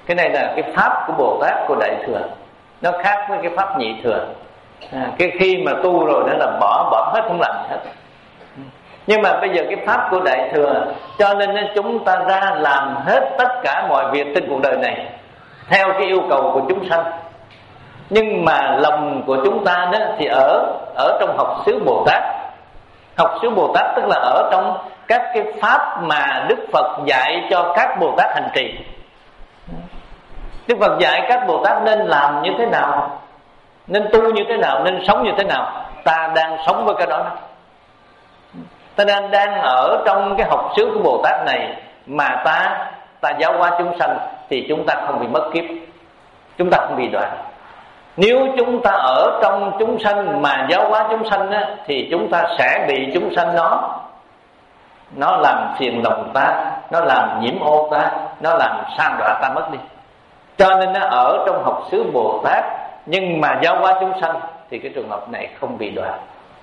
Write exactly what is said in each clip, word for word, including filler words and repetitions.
Cái này là cái pháp của Bồ Tát, của Đại Thừa. Nó khác với cái pháp Nhị Thừa. à, Cái khi mà tu rồi đó là bỏ bỏ hết, không làm hết. Nhưng mà bây giờ cái pháp của Đại Thừa, cho nên chúng ta ra làm hết tất cả mọi việc trên cuộc đời này theo cái yêu cầu của chúng sanh. Nhưng mà lòng của chúng ta đó thì ở ở trong học xứ Bồ Tát. Học xứ Bồ Tát tức là ở trong các cái pháp mà Đức Phật dạy cho các Bồ Tát hành trì. Đức Phật dạy các Bồ Tát nên làm như thế nào, nên tu như thế nào, nên sống như thế nào. Ta đang sống với cái đó. Ta đang đang ở trong cái học xứ của Bồ Tát này mà ta ta giáo hóa chúng sanh, thì chúng ta không bị mất kiếp, chúng ta không bị đoạn. Nếu chúng ta ở trong chúng sanh mà giáo hóa chúng sanh á, thì chúng ta sẽ bị chúng sanh nó nó làm phiền lòng ta, nó làm nhiễm ô ta, nó làm san đọa ta mất đi. Cho nên nó ở trong học xứ Bồ Tát nhưng mà giáo hóa chúng sanh, thì cái trường hợp này không bị đoạn.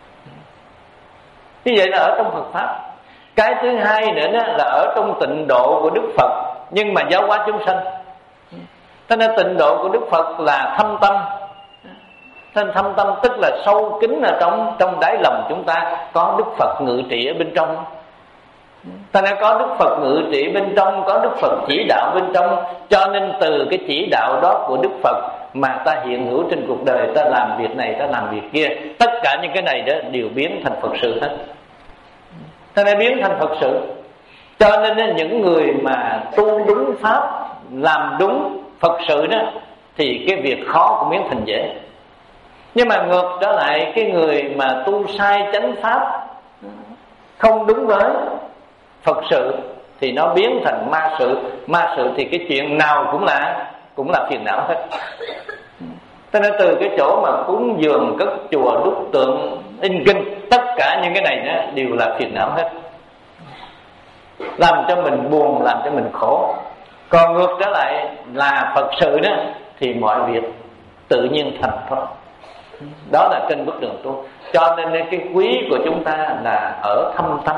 Như vậy là ở trong Phật pháp. Cái thứ hai nữa là ở trong tịnh độ của Đức Phật nhưng mà giáo hóa chúng sanh. Thế nên tịnh độ của Đức Phật là thâm tâm. Thế nên thâm tâm tức là sâu kín ở trong trong đáy lòng chúng ta, có Đức Phật ngự trị ở bên trong. Thế nên có Đức Phật ngự trị bên trong, có Đức Phật chỉ đạo bên trong. Cho nên từ cái chỉ đạo đó của Đức Phật mà ta hiện hữu trên cuộc đời, ta làm việc này, ta làm việc kia. Tất cả những cái này đó đều biến thành Phật sự hết. Thế nên biến thành Phật sự. Cho nên những người mà tu đúng pháp, làm đúng Phật sự đó, thì cái việc khó cũng biến thành dễ. Nhưng mà ngược trở lại, cái người mà tu sai chánh pháp, không đúng với Phật sự, thì nó biến thành ma sự. Ma sự thì cái chuyện nào cũng là cũng là phiền não hết. Cho nên từ cái chỗ mà cúng dường, cất chùa, đúc tượng, in kinh, tất cả những cái này đó đều là phiền não hết, làm cho mình buồn, làm cho mình khổ. Còn ngược trở lại là Phật sự đó, thì mọi việc tự nhiên thành thôi. Đó là trên bước đường tu. Cho nên cái quý của chúng ta là ở thâm tâm,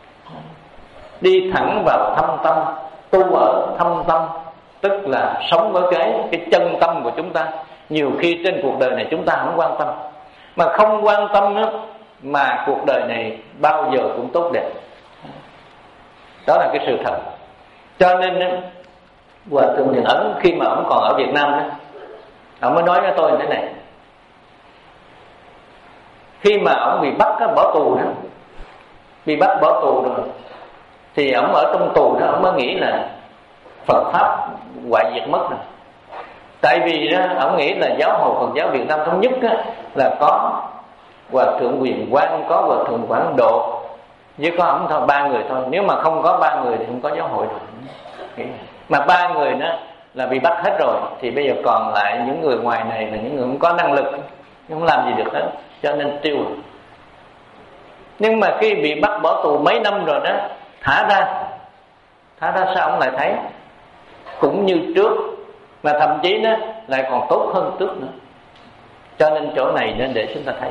đi thẳng vào thâm tâm, tu ở thâm tâm, tức là sống với cái cái chân tâm của chúng ta. Nhiều khi trên cuộc đời này chúng ta không quan tâm, mà không quan tâm đó, mà cuộc đời này bao giờ cũng tốt đẹp. Đó là cái sự thật. Cho nên Hòa Thượng Thiện Ấn khi mà ông còn ở Việt Nam đó, ông mới nói với tôi như thế này. Khi mà ông bị bắt bỏ tù đó, bị bắt bỏ tù rồi, thì ông ở trong tù đó, ông mới nghĩ là Phật pháp hoại diệt mất rồi. Tại vì đó, ông nghĩ là giáo hội Phật giáo Việt Nam thống nhất đó, là có Hòa Thượng Quyền Quang, có Hòa Thượng Quảng Độ, với có ông thôi, ba người thôi. Nếu mà không có ba người thì không có giáo hội được. Mà ba người đó là bị bắt hết rồi, thì bây giờ còn lại những người ngoài này là những người không có năng lực, không làm gì được hết, cho nên tiêu. Nhưng mà khi bị bắt bỏ tù mấy năm rồi đó, thả ra, thả ra sao ông lại thấy cũng như trước, mà thậm chí đó lại còn tốt hơn trước nữa. Cho nên chỗ này nên để chúng ta thấy,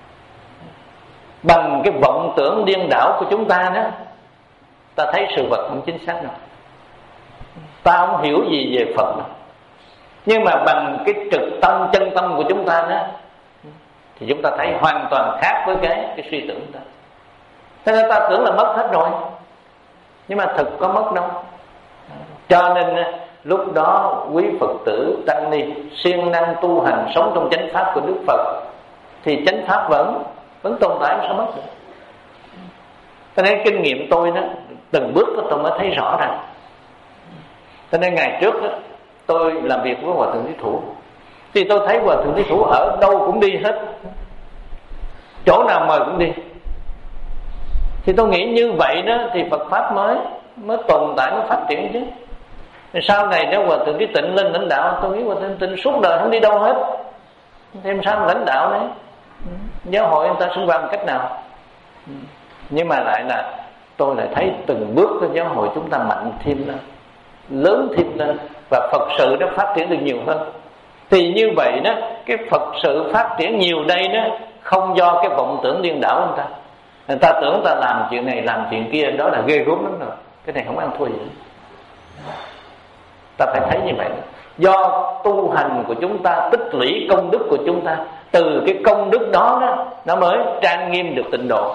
bằng cái vọng tưởng điên đảo của chúng ta đó, ta thấy sự vật không chính xác đâu, ta không hiểu gì về Phật đâu. Nhưng mà bằng cái trực tâm, chân tâm của chúng ta đó, thì chúng ta thấy hoàn toàn khác với cái, cái suy tưởng của ta. Thế nên ta tưởng là mất hết rồi, nhưng mà thực có mất đâu. Cho nên lúc đó quý Phật tử tăng ni siêng năng tu hành, sống trong chánh pháp của Đức Phật, thì chánh pháp vẫn vẫn tồn tại, sao mất được. Cho nên kinh nghiệm tôi đó, từng bước đó tôi mới thấy rõ ràng. Cho nên ngày trước đó, tôi làm việc với Hòa Thượng Thí Thủ, thì tôi thấy Hòa Thượng Thí Thủ ở đâu cũng đi hết, chỗ nào mời cũng đi. Thì tôi nghĩ như vậy đó thì Phật pháp mới mới tồn tại, mới phát triển chứ. Sau này nếu Hòa Thượng Trí Tịnh lên lãnh đạo, tôi nghĩ Hòa Thượng Tịnh suốt đời không đi đâu hết, thêm sao mà lãnh đạo đấy, giáo hội người ta xung quanh cách nào. Nhưng mà lại là tôi lại thấy từng bước cái giáo hội chúng ta mạnh thêm lên, lớn thêm lên, và Phật sự nó phát triển được nhiều hơn. Thì như vậy đó, cái Phật sự phát triển nhiều đây đó, không do cái vọng tưởng điên đảo của người ta. Người ta tưởng ta làm chuyện này làm chuyện kia, đó là ghê gớm lắm rồi, cái này không ăn thua gì. Ta phải thấy như vậy. Do tu hành của chúng ta, tích lũy công đức của chúng ta, từ cái công đức đó, đó nó mới trang nghiêm được tịnh độ.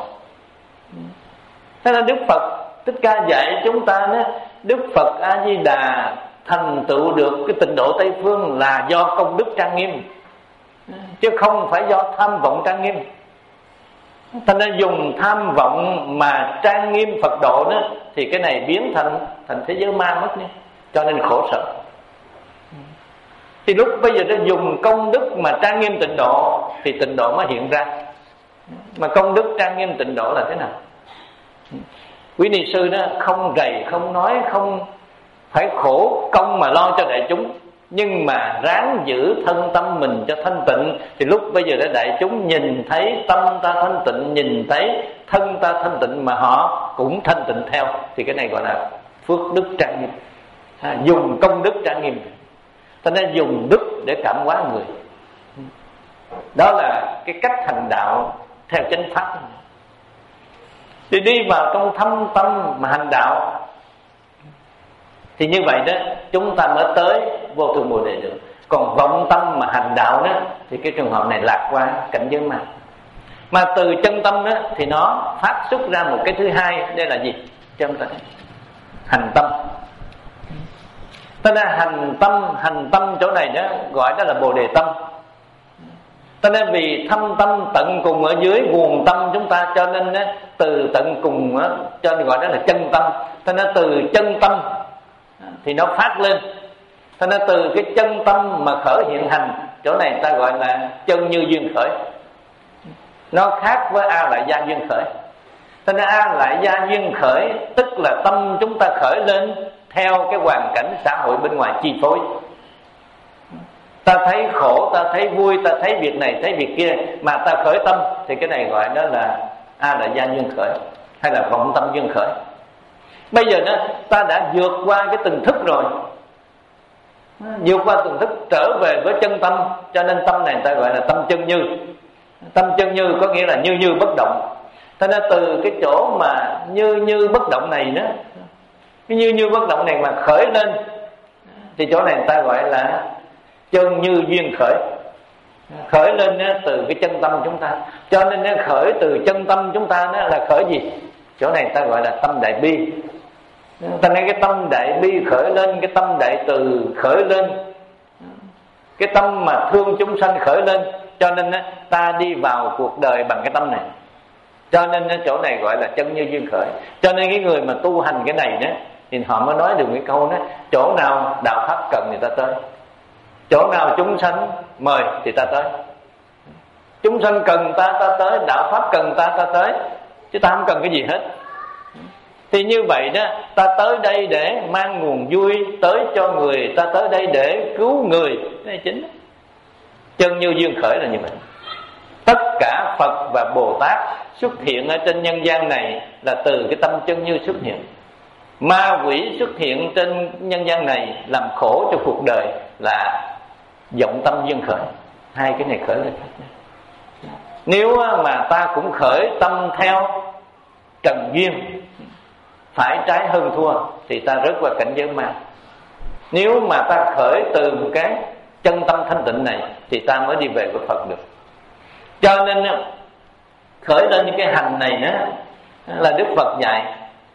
Thế nên Đức Phật Thích Ca dạy chúng ta đó, Đức Phật A Di Đà thành tựu được cái tịnh độ Tây Phương là do công đức trang nghiêm, chứ không phải do tham vọng trang nghiêm. Thành ra dùng tham vọng mà trang nghiêm Phật độ đó, thì cái này biến thành thành thế giới ma mất đi, cho nên khổ sở. Thì lúc bây giờ nó dùng công đức mà trang nghiêm tịnh độ thì tịnh độ mới hiện ra. Mà công đức trang nghiêm tịnh độ là thế nào? Quý ni sư đó không rầy, không nói, không phải khổ công mà lo cho đại chúng, nhưng mà ráng giữ thân tâm mình cho thanh tịnh, thì lúc bây giờ để đại chúng nhìn thấy tâm ta thanh tịnh, nhìn thấy thân ta thanh tịnh mà họ cũng thanh tịnh theo, thì cái này gọi là phước đức trang nghiêm. À, dùng công đức trang nghiêm, ta nên dùng đức để cảm hóa người. Đó là cái cách hành đạo theo chánh pháp. Thì đi vào trong thâm tâm mà hành đạo, thì như vậy đó chúng ta mới tới vô thượng bồ đề được. Còn vọng tâm mà hành đạo đó, thì cái trường hợp này lạc qua cảnh giới ma. Mà từ chân tâm đó thì nó phát xuất ra một cái thứ hai, đây là gì? Chân tâm, hành tâm. Thế nên hành tâm, hành tâm chỗ này đó gọi đó là bồ đề tâm. Cho nên vì thâm tâm tận cùng ở dưới nguồn tâm chúng ta, cho nên đó, từ tận cùng đó, cho nên gọi đó là chân tâm. Cho nên từ chân tâm thì nó phát lên. Cho nên từ cái chân tâm mà khởi hiện hành, chỗ này ta gọi là chân như duyên khởi. Nó khác với A Lại Gia duyên khởi. Cho nên A Lại Gia duyên khởi tức là tâm chúng ta khởi lên theo cái hoàn cảnh xã hội bên ngoài chi phối. Ta thấy khổ, ta thấy vui, ta thấy việc này, thấy việc kia, mà ta khởi tâm, thì cái này gọi đó là A Lại Gia duyên khởi, hay là vọng tâm duyên khởi. Bây giờ đó ta đã vượt qua cái từng thức rồi, vượt qua từng thức trở về với chân tâm, cho nên tâm này ta gọi là tâm chân như. Tâm chân như có nghĩa là như như bất động. Thế nên từ cái chỗ mà như như bất động này đó, cái như như bất động này mà khởi lên, thì chỗ này ta gọi là chân như duyên khởi. Khởi lên đó, từ cái chân tâm chúng ta. Cho nên nó khởi từ chân tâm chúng ta đó là khởi gì? Chỗ này ta gọi là tâm đại bi. Ta nói cái tâm đại bi khởi lên, cái tâm đại từ khởi lên, cái tâm mà thương chúng sanh khởi lên. Cho nên ta đi vào cuộc đời bằng cái tâm này. Cho nên chỗ này gọi là chân như duyên khởi. Cho nên cái người mà tu hành cái này đó, thì họ mới nói được cái câu đó: chỗ nào đạo pháp cần thì ta tới, chỗ nào chúng sanh mời thì ta tới. Chúng sanh cần ta, ta tới. Đạo pháp cần ta, ta tới. Chứ ta không cần cái gì hết. Thì như vậy đó, ta tới đây để mang nguồn vui tới cho người, ta tới đây để cứu người. Đây là chính. Chân như duyên khởi là như vậy. Tất cả Phật và Bồ Tát xuất hiện ở trên nhân gian này là từ cái tâm chân như xuất hiện. Ma quỷ xuất hiện trên nhân gian này làm khổ cho cuộc đời là vọng tâm duyên khởi. Hai cái này khởi lên. Nếu mà ta cũng khởi tâm theo trần duyên, phải trái hơn thua, thì ta rớt qua cảnh giới ma. Nếu mà ta khởi từ một cái chân tâm thanh tịnh này, thì ta mới đi về với Phật được. Cho nên khởi lên những cái hành này đó, là Đức Phật dạy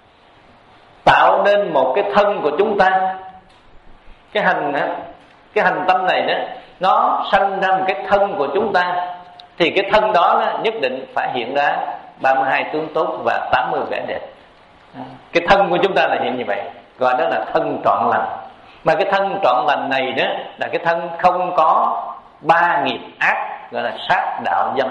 tạo nên một cái thân của chúng ta. Cái hành cái hành tâm này đó, nó sanh ra một cái thân của chúng ta, thì cái thân đó, đó nhất định phải hiện ra ba mươi hai tướng tốt và tám mươi vẻ đẹp. Cái thân của chúng ta là hiện như vậy, gọi đó là thân trọn lành. Mà cái thân trọn lành này đó là cái thân không có ba nghiệp ác, gọi là sát đạo dâm.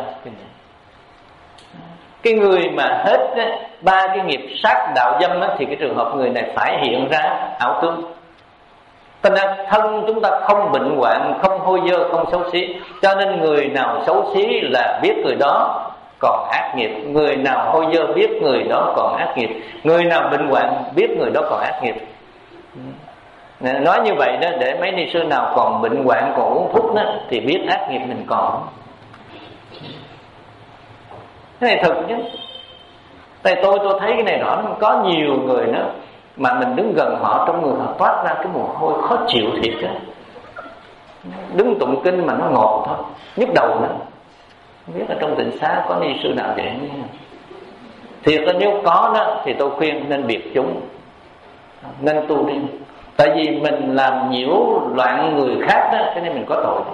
Cái người mà hết ba cái nghiệp sát đạo dâm á, thì cái trường hợp người này phải hiện ra ảo tướng. Cho nên thân chúng ta không bệnh hoạn, không hôi dơ, không xấu xí. Cho nên người nào xấu xí là biết người đó còn ác nghiệp, người nào hôi dơ biết người đó còn ác nghiệp, người nào bệnh hoạn biết người đó còn ác nghiệp. Nói như vậy đó, để mấy ni sư nào còn bệnh hoạn, còn uống thuốc đó, thì biết ác nghiệp mình còn. Cái này thật chứ. Tại tôi tôi thấy cái này rõ, có nhiều người đó mà mình đứng gần họ, trong người họ toát ra cái mồ hôi khó chịu thiệt á. Đứng tụng kinh mà nó ngột thôi, nhức đầu nữa. Không biết ở trong tịnh xá có ni sư nào vậy không? Thiệt là nếu có đó thì tôi khuyên nên biệt chúng, nên tu riêng. Tại vì mình làm nhiễu loạn người khác đó, cho nên mình có tội.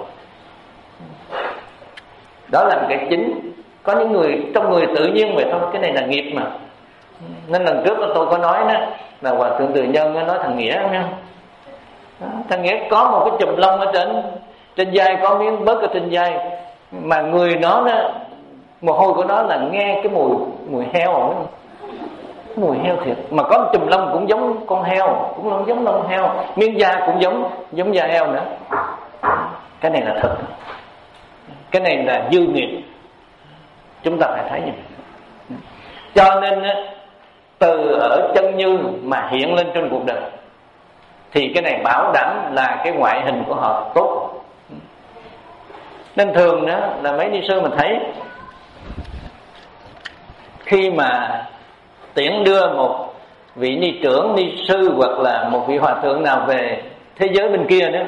Đó là một cái chính. Có những người trong người tự nhiên vậy thôi, cái này là nghiệp mà. Nên lần trước tôi có nói đó là Hòa Thượng Từ Nhân nói thằng Nghĩa không? Thằng Nghĩa có một cái chùm lông ở trên trên vai, có miếng bớt ở trên vai, mà người nó đó, mồ hôi của nó là nghe cái mùi mùi heo rồi, mùi heo thiệt. Mà có một chùm lông cũng giống con heo, cũng không giống lông heo, miếng da cũng giống giống da heo nữa. Cái này là thật, cái này là dư nghiệp, chúng ta phải thấy như vậy. Cho nên từ ở chân như mà hiện lên trên cuộc đời thì cái này bảo đảm là cái ngoại hình của họ tốt. Nên thường đó là mấy ni sư mình thấy khi mà tiễn đưa một vị ni trưởng, ni sư hoặc là một vị hòa thượng nào về thế giới bên kia nữa,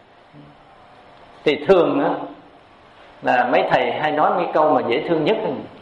thì thường đó là mấy thầy hay nói mấy câu mà dễ thương nhất.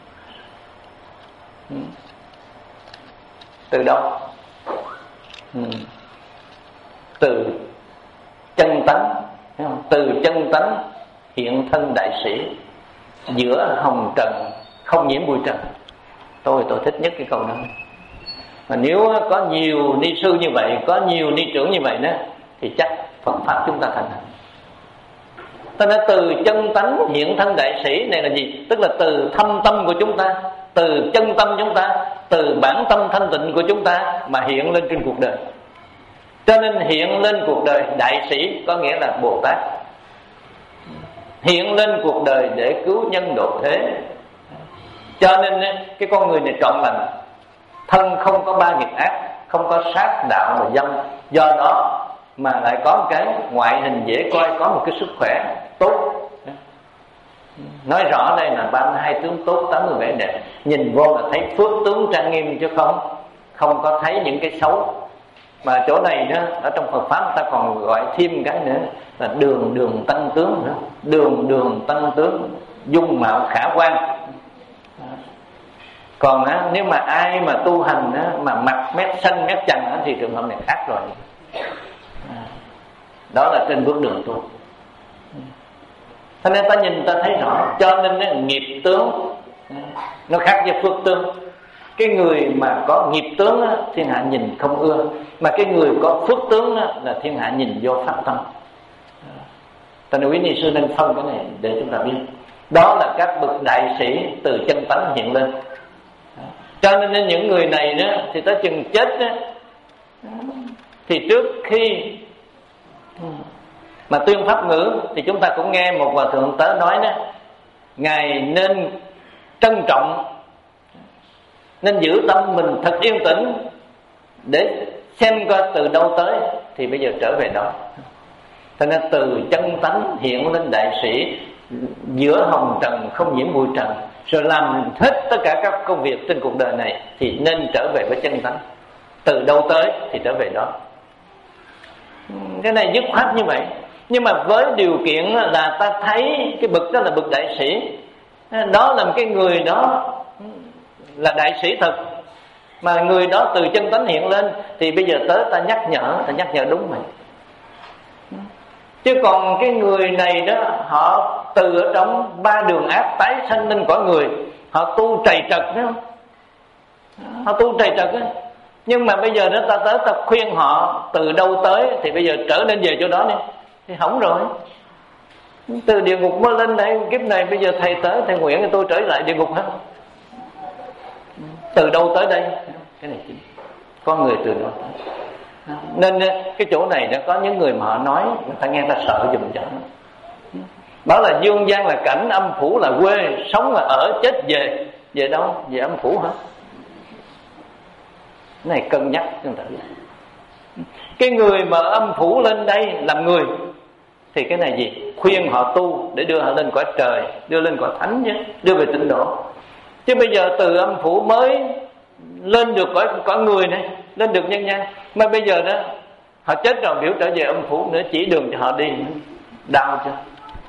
Từ đâu? Ừ. Từ chân tánh, từ chân tánh hiện thân đại sĩ, giữa hồng trần không nhiễm bụi trần. Tôi tôi thích nhất cái câu đó. Mà nếu có nhiều ni sư như vậy, có nhiều ni trưởng như vậy đó, thì chắc Phật pháp chúng ta thành. Ta nói từ chân tánh hiện thân đại sĩ này là gì? Tức là từ thâm tâm của chúng ta, từ chân tâm chúng ta, từ bản tâm thanh tịnh của chúng ta mà hiện lên trên cuộc đời. Cho nên hiện lên cuộc đời đại sĩ có nghĩa là Bồ Tát, hiện lên cuộc đời để cứu nhân độ thế. Cho nên cái con người này trọn lành, thân không có ba nghiệp ác, không có sát đạo và dâm, do đó mà lại có một cái ngoại hình dễ coi, có một cái sức khỏe tốt. Nói rõ đây là ba mươi hai tướng tốt, tám mươi vẻ đẹp. Nhìn vô là thấy phước tướng trang nghiêm, chứ không không có thấy những cái xấu. Mà chỗ này đó, ở trong Phật pháp ta còn gọi thêm cái nữa là đường đường tăng tướng nữa. Đường đường tăng tướng, dung mạo khả quan. Còn á, nếu mà ai mà tu hành á, mà mặt mét xanh mét chằng á, thì trường hợp này khác rồi. Đó là trên bước đường tu. Cho nên ta nhìn ta thấy rõ. Cho nên á, nghiệp tướng nó khác với phước tướng. Cái người mà có nghiệp tướng á, thiên hạ nhìn không ưa. Mà cái người có phước tướng á, là thiên hạ nhìn vô pháp tâm. Ta nói quý ni sư nên phân cái này để chúng ta biết. Đó là các bậc đại sĩ từ chân tánh hiện lên. Cho nên những người này đó, thì tới chừng chết đó, thì trước khi mà tuyên pháp ngữ thì chúng ta cũng nghe một hòa thượng tới nói đó, ngài nên trân trọng, nên giữ tâm mình thật yên tĩnh để xem coi từ đâu tới thì bây giờ trở về đó. Cho nên từ chân tánh hiện lên đại sĩ, giữa hồng trần không nhiễm bụi trần, rồi làm hết tất cả các công việc trên cuộc đời này thì nên trở về với chân tánh. Từ đâu tới thì trở về đó. Cái này dứt khoát như vậy. Nhưng mà với điều kiện là ta thấy cái bậc đó là bậc đại sĩ, đó là một cái người đó là đại sĩ thật, mà người đó từ chân tánh hiện lên, thì bây giờ tới ta nhắc nhở, ta nhắc nhở đúng rồi. Chứ còn cái người này đó, họ từ ở trong ba đường ác tái sanh lên cõi người, họ tu trầy trật, thấy không? Họ tu trầy trật á. Nhưng mà bây giờ đó ta tới ta khuyên họ từ đâu tới thì bây giờ trở nên về chỗ đó đi, thì hỏng rồi. Từ địa ngục mới lên đây, kiếp này bây giờ thầy tới, thầy nguyện thì tôi trở lại địa ngục hết. Từ đâu tới đây? Cái này con người từ đâu tới. Nên cái chỗ này đã có những người mà họ nói, người ta nghe ta sợ dùm cho nó. Bảo là dương gian là cảnh, âm phủ là quê, sống là ở, chết về. Về đâu? Về âm phủ hả? Cái này cân nhắc chúng ta biết. Cái người mà âm phủ lên đây làm người thì cái này gì? Khuyên họ tu để đưa họ lên cõi trời, đưa lên cõi thánh chứ, đưa về tịnh độ. Chứ bây giờ từ âm phủ mới lên được cõi, cõi người này, lên được nhân gian. Mà bây giờ đó họ chết rồi biểu trở về âm phủ nữa, chỉ đường cho họ đi, đau chưa?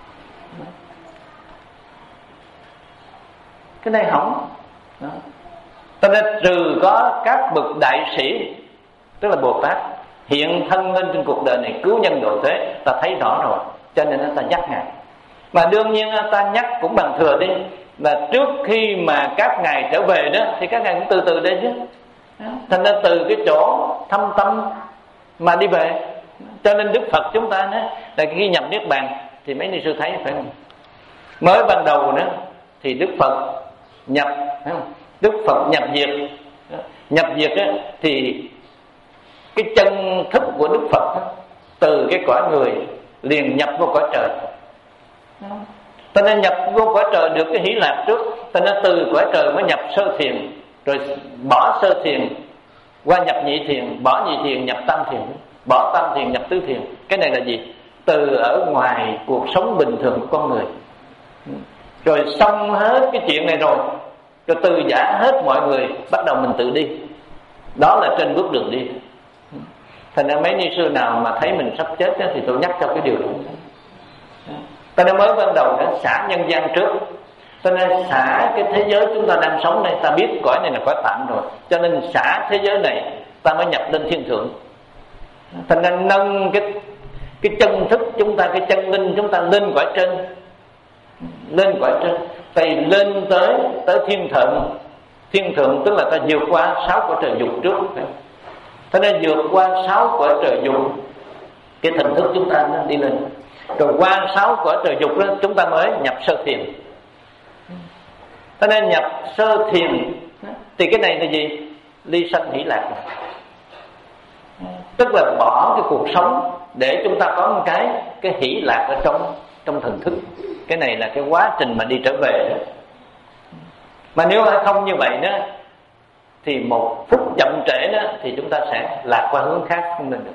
Cái này hỏng đó. Cho nên trừ có các bậc đại sĩ, tức là Bồ Tát hiện thân lên trên cuộc đời này cứu nhân độ thế, ta thấy rõ rồi, cho nên ta nhắc ngài. Mà đương nhiên ta nhắc cũng bằng thừa đi, là trước khi mà các ngài trở về đó thì các ngài cũng từ từ đây chứ. Thành ra từ cái chỗ thâm tâm mà đi về. Cho nên Đức Phật chúng ta đó, là khi nhập Niết Bàn thì mấy ni sư thấy phải không? Mới ban đầu nữa thì Đức Phật nhập, phải không? Đức Phật nhập diệt. Nhập diệt á, thì cái chân thức của Đức Phật á, từ cái cõi người liền nhập vô cõi trời. Cho nên nhập vô cõi trời được cái hỷ lạc trước. Cho nên từ cõi trời mới nhập sơ thiền, rồi bỏ sơ thiền qua nhập nhị thiền, bỏ nhị thiền nhập tam thiền, bỏ tam thiền nhập tứ thiền. Cái này là gì? Từ ở ngoài cuộc sống bình thường của con người. Rồi xong hết cái chuyện này rồi, rồi từ giả hết mọi người, bắt đầu mình tự đi. Đó là trên bước đường đi. Thành ra mấy ni sư nào mà thấy mình sắp chết đó, thì tôi nhắc cho cái điều đó. Ta đã mới ban đầu đã xả nhân gian trước. Cho nên xả cái thế giới chúng ta đang sống đây. Ta biết cõi này là cõi tạm rồi, cho nên xả thế giới này ta mới nhập lên thiên thượng. Thành ra nâng cái cái chân thức chúng ta, cái chân linh chúng ta lên cõi trên, lên cõi trên, thì lên tới tới thiên thượng. Thiên thượng tức là ta vượt qua sáu cõi trời dục trước. Thế nên vượt qua sáu cõi trời dục, cái thần thức chúng ta nó đi lên. Rồi qua sáu cõi trời dục đó, chúng ta mới nhập sơ thiền. Thế nên nhập sơ thiền thì cái này là gì? Ly sanh hỷ lạc. Tức là bỏ cái cuộc sống để chúng ta có một cái cái hỷ lạc ở trong trong thần thức. Cái này là cái quá trình mà đi trở về đó. Mà nếu không như vậy đó thì một phút chậm trễ đó thì chúng ta sẽ lạc qua hướng khác, không nên được.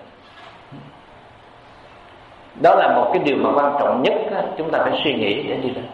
Đó là một cái điều mà quan trọng nhất đó, chúng ta phải suy nghĩ để đi lên.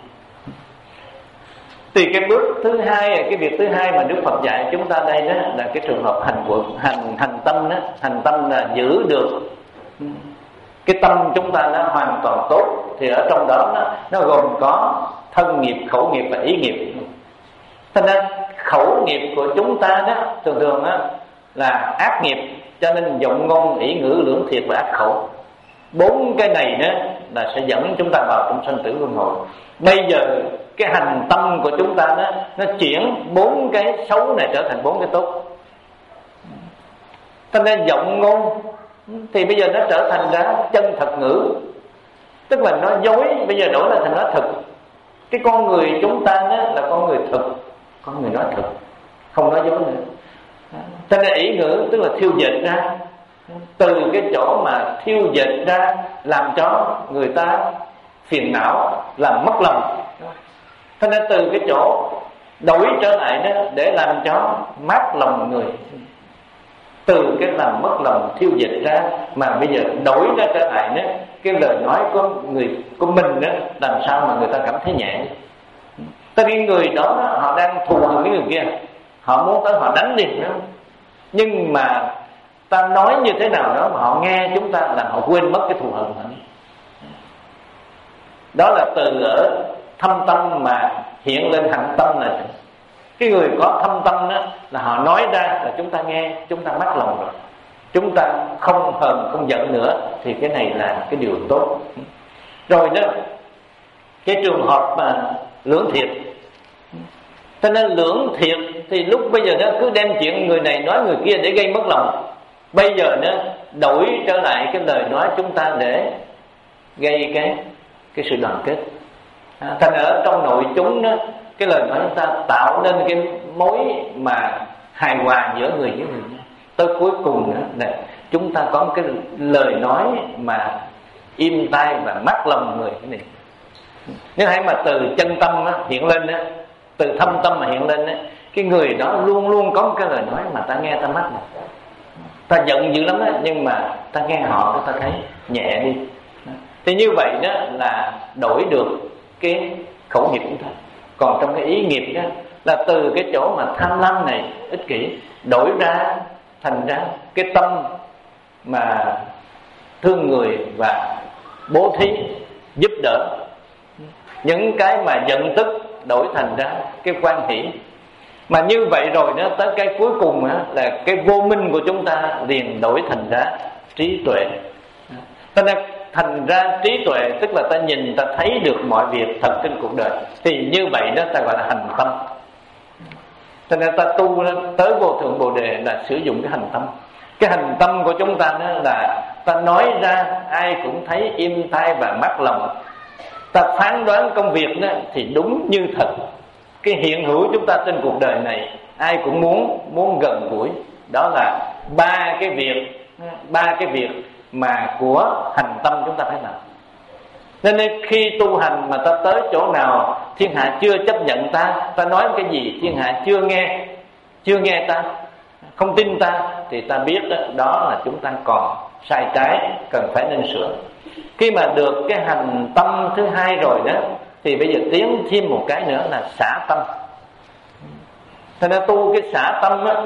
Thì cái bước thứ hai, cái việc thứ hai mà Đức Phật dạy chúng ta đây đó là cái trường hợp hành của hành hành tâm đó, hành tâm là giữ được cái tâm chúng ta nó hoàn toàn tốt. Thì ở trong đó nó, nó gồm có thân nghiệp, khẩu nghiệp và ý nghiệp. Cho nên khẩu nghiệp của chúng ta đó thường thường đó là ác nghiệp, cho nên giọng ngôn, ý ngữ, lưỡng thiệt và ác khẩu. Bốn cái này đó là sẽ dẫn chúng ta vào trong sanh tử luân hồi. Bây giờ cái hành tâm của chúng ta đó, nó chuyển bốn cái xấu này trở thành bốn cái tốt. Cho nên giọng ngôn thì bây giờ nó trở thành ra chân thật ngữ, tức là nó dối, bây giờ đổi lại thành nó thực. Cái con người chúng ta đó là con người thực, con người nói thực, không nói dối nữa. Cho nên ý ngữ tức là thiêu dệt ra, từ cái chỗ mà thiêu dệt ra làm cho người ta phiền não, làm mất lòng. Cho nên từ cái chỗ đổi trở lại đó để làm cho mát lòng người, từ cái làm mất lòng thiêu dệt ra mà bây giờ đổi ra trở lại đó, cái lời nói của người của mình đó làm sao mà người ta cảm thấy nhẹ. Tại vì người đó họ đang thù hận với người kia, họ muốn tới họ đánh đi nữa. Nhưng mà ta nói như thế nào đó mà họ nghe chúng ta làm họ quên mất cái thù hận. Đó là từ ở thâm tâm mà hiện lên hạnh tâm này. Cái người có thâm tâm đó là họ nói ra là chúng ta nghe, chúng ta mát lòng rồi, chúng ta không hờn không giận nữa, thì cái này là cái điều tốt. Rồi đó, cái trường hợp mà lưỡng thiệt, cho nên lưỡng thiệt thì lúc bây giờ nó cứ đem chuyện người này nói người kia để gây mất lòng. Bây giờ nó đổi trở lại cái lời nói chúng ta để gây cái cái sự đoàn kết. À, thành ở trong nội chúng đó, cái lời nói chúng ta tạo nên cái mối mà hài hòa giữa người với người. Tới cuối cùng đó là chúng ta có một cái lời nói mà im tai và mát lòng người. Cái này nếu hãy mà từ chân tâm đó, hiện lên đó, từ thâm tâm mà hiện lên đó, cái người đó luôn luôn có một cái lời nói mà ta nghe ta mát lòng. Ta giận dữ lắm đó, nhưng mà ta nghe họ ta thấy nhẹ đi. Thì như vậy đó là đổi được cái khẩu nghiệp của ta. Còn trong cái ý nghiệp đó là từ cái chỗ mà tham lam này, ích kỷ, đổi ra thành ra cái tâm mà thương người và bố thí giúp đỡ, những cái mà giận tức đổi thành ra cái quan hỷ. Mà như vậy rồi nó tới cái cuối cùng á, là cái vô minh của chúng ta liền đổi thành ra trí tuệ. Cho nên thành ra trí tuệ tức là ta nhìn, ta thấy được mọi việc thật trên cuộc đời. Thì như vậy đó ta gọi là hành tâm. Cho nên ta tu tới vô thượng bồ đề là sử dụng cái hành tâm. Cái hành tâm của chúng ta đó là ta nói ra ai cũng thấy im tai và mắt lòng. Ta phán đoán công việc đó thì đúng như thật. Cái hiện hữu chúng ta trên cuộc đời này ai cũng muốn muốn gần gũi. Đó là ba cái việc, ba cái việc mà của hành tâm chúng ta phải làm. Nên khi tu hành mà ta tới chỗ nào thiên hạ chưa chấp nhận ta, ta nói cái gì thiên hạ chưa nghe, chưa nghe ta, không tin ta, thì ta biết đó, đó là chúng ta còn sai trái, cần phải nên sửa. Khi mà được cái hành tâm thứ hai rồi đó, thì bây giờ tiến thêm một cái nữa là xả tâm. Thế nên tu cái xả tâm á,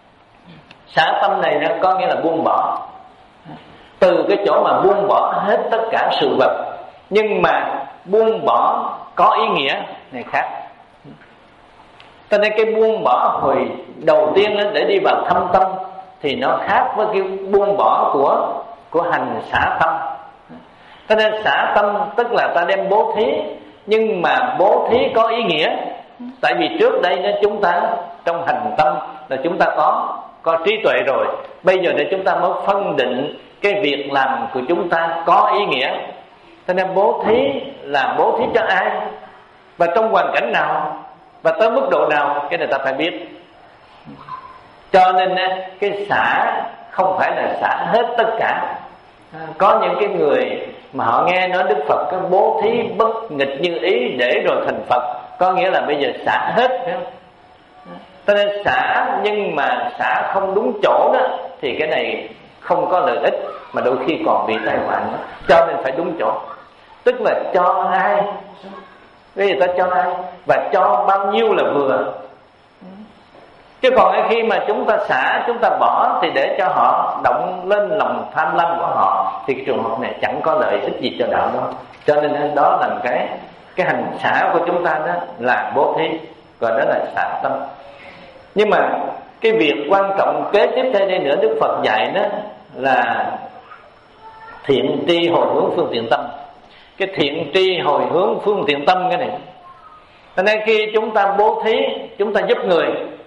xả tâm này nó có nghĩa là buông bỏ. Từ cái chỗ mà buông bỏ hết tất cả sự vật, nhưng mà buông bỏ có ý nghĩa này khác. Cho nên cái buông bỏ hồi đầu tiên đó, để đi vào thâm tâm thì nó khác với cái buông bỏ của của hành xả tâm. Cho nên xả tâm tức là ta đem bố thí, nhưng mà bố thí có ý nghĩa. Tại vì trước đây đó chúng ta trong hành tâm là chúng ta có có trí tuệ rồi. Bây giờ để chúng ta mới phân định cái việc làm của chúng ta có ý nghĩa. Cho nên bố thí là bố thí cho ai, và trong hoàn cảnh nào, và tới mức độ nào, cái này ta phải biết. Cho nên cái xả không phải là xả hết tất cả. Có những cái người mà họ nghe nói Đức Phật cái bố thí bất nghịch như ý để rồi thành Phật, có nghĩa là bây giờ xả hết. Cho nên xả nhưng mà xả không đúng chỗ đó thì cái này không có lợi ích, mà đôi khi còn bị tai họa nữa. Cho nên phải đúng chỗ, tức là cho ai, bây giờ ta cho ai và cho bao nhiêu là vừa. Chứ còn khi mà chúng ta xả, chúng ta bỏ thì để cho họ động lên lòng tham lam của họ, thì cái trường hợp này chẳng có lợi ích gì cho đạo đâu. Cho nên đó là cái cái hành xả của chúng ta đó là bố thí, gọi đó là xả tâm. Nhưng mà cái việc quan trọng kế tiếp theo đây nữa, Đức Phật dạy đó là thiện tri hồi hướng phương tiện tâm. Cái thiện tri hồi hướng phương tiện tâm cái này, cho nên khi chúng ta bố thí, chúng ta giúp người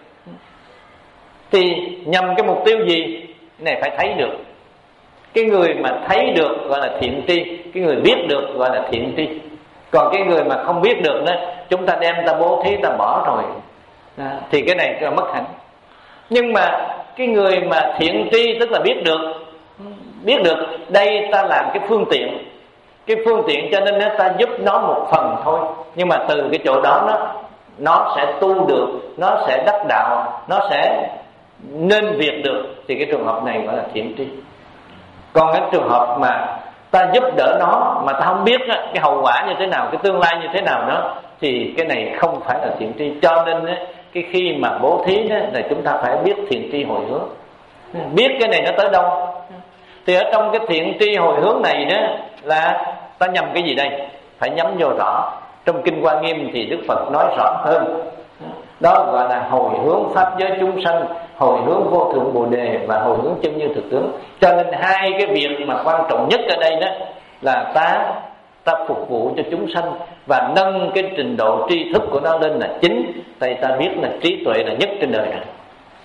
thì nhằm cái mục tiêu gì? Cái này phải thấy được. Cái người mà thấy được gọi là thiện tri, cái người biết được gọi là thiện tri. Còn cái người mà không biết được đó, chúng ta đem ta bố thí ta bỏ rồi à, thì cái này là mất hẳn. Nhưng mà cái người mà thiện tri tức là biết được, biết được đây ta làm cái phương tiện, cái phương tiện cho nên ta giúp nó một phần thôi, nhưng mà từ cái chỗ đó nó nó sẽ tu được, nó sẽ đắc đạo, nó sẽ nên việc được, thì cái trường hợp này gọi là thiện tri. Còn cái trường hợp mà ta giúp đỡ nó mà ta không biết cái hậu quả như thế nào, cái tương lai như thế nào đó, thì cái này không phải là thiện tri. Cho nên cái khi mà bố thí đó, là chúng ta phải biết thiện tri hồi hướng, biết cái này nó tới đâu. Thì ở trong cái thiện tri hồi hướng này đó là ta nhằm cái gì đây? Phải nhắm vô rõ. Trong Kinh Hoa Nghiêm thì Đức Phật nói rõ hơn. Đó gọi là hồi hướng pháp giới chúng sanh, hồi hướng vô thượng bồ đề và hồi hướng chân như thực tướng. Cho nên hai cái việc mà quan trọng nhất ở đây đó là ta ta phục vụ cho chúng sanh và nâng cái trình độ tri thức của nó lên là chính. Tại ta biết là trí tuệ là nhất trên đời này,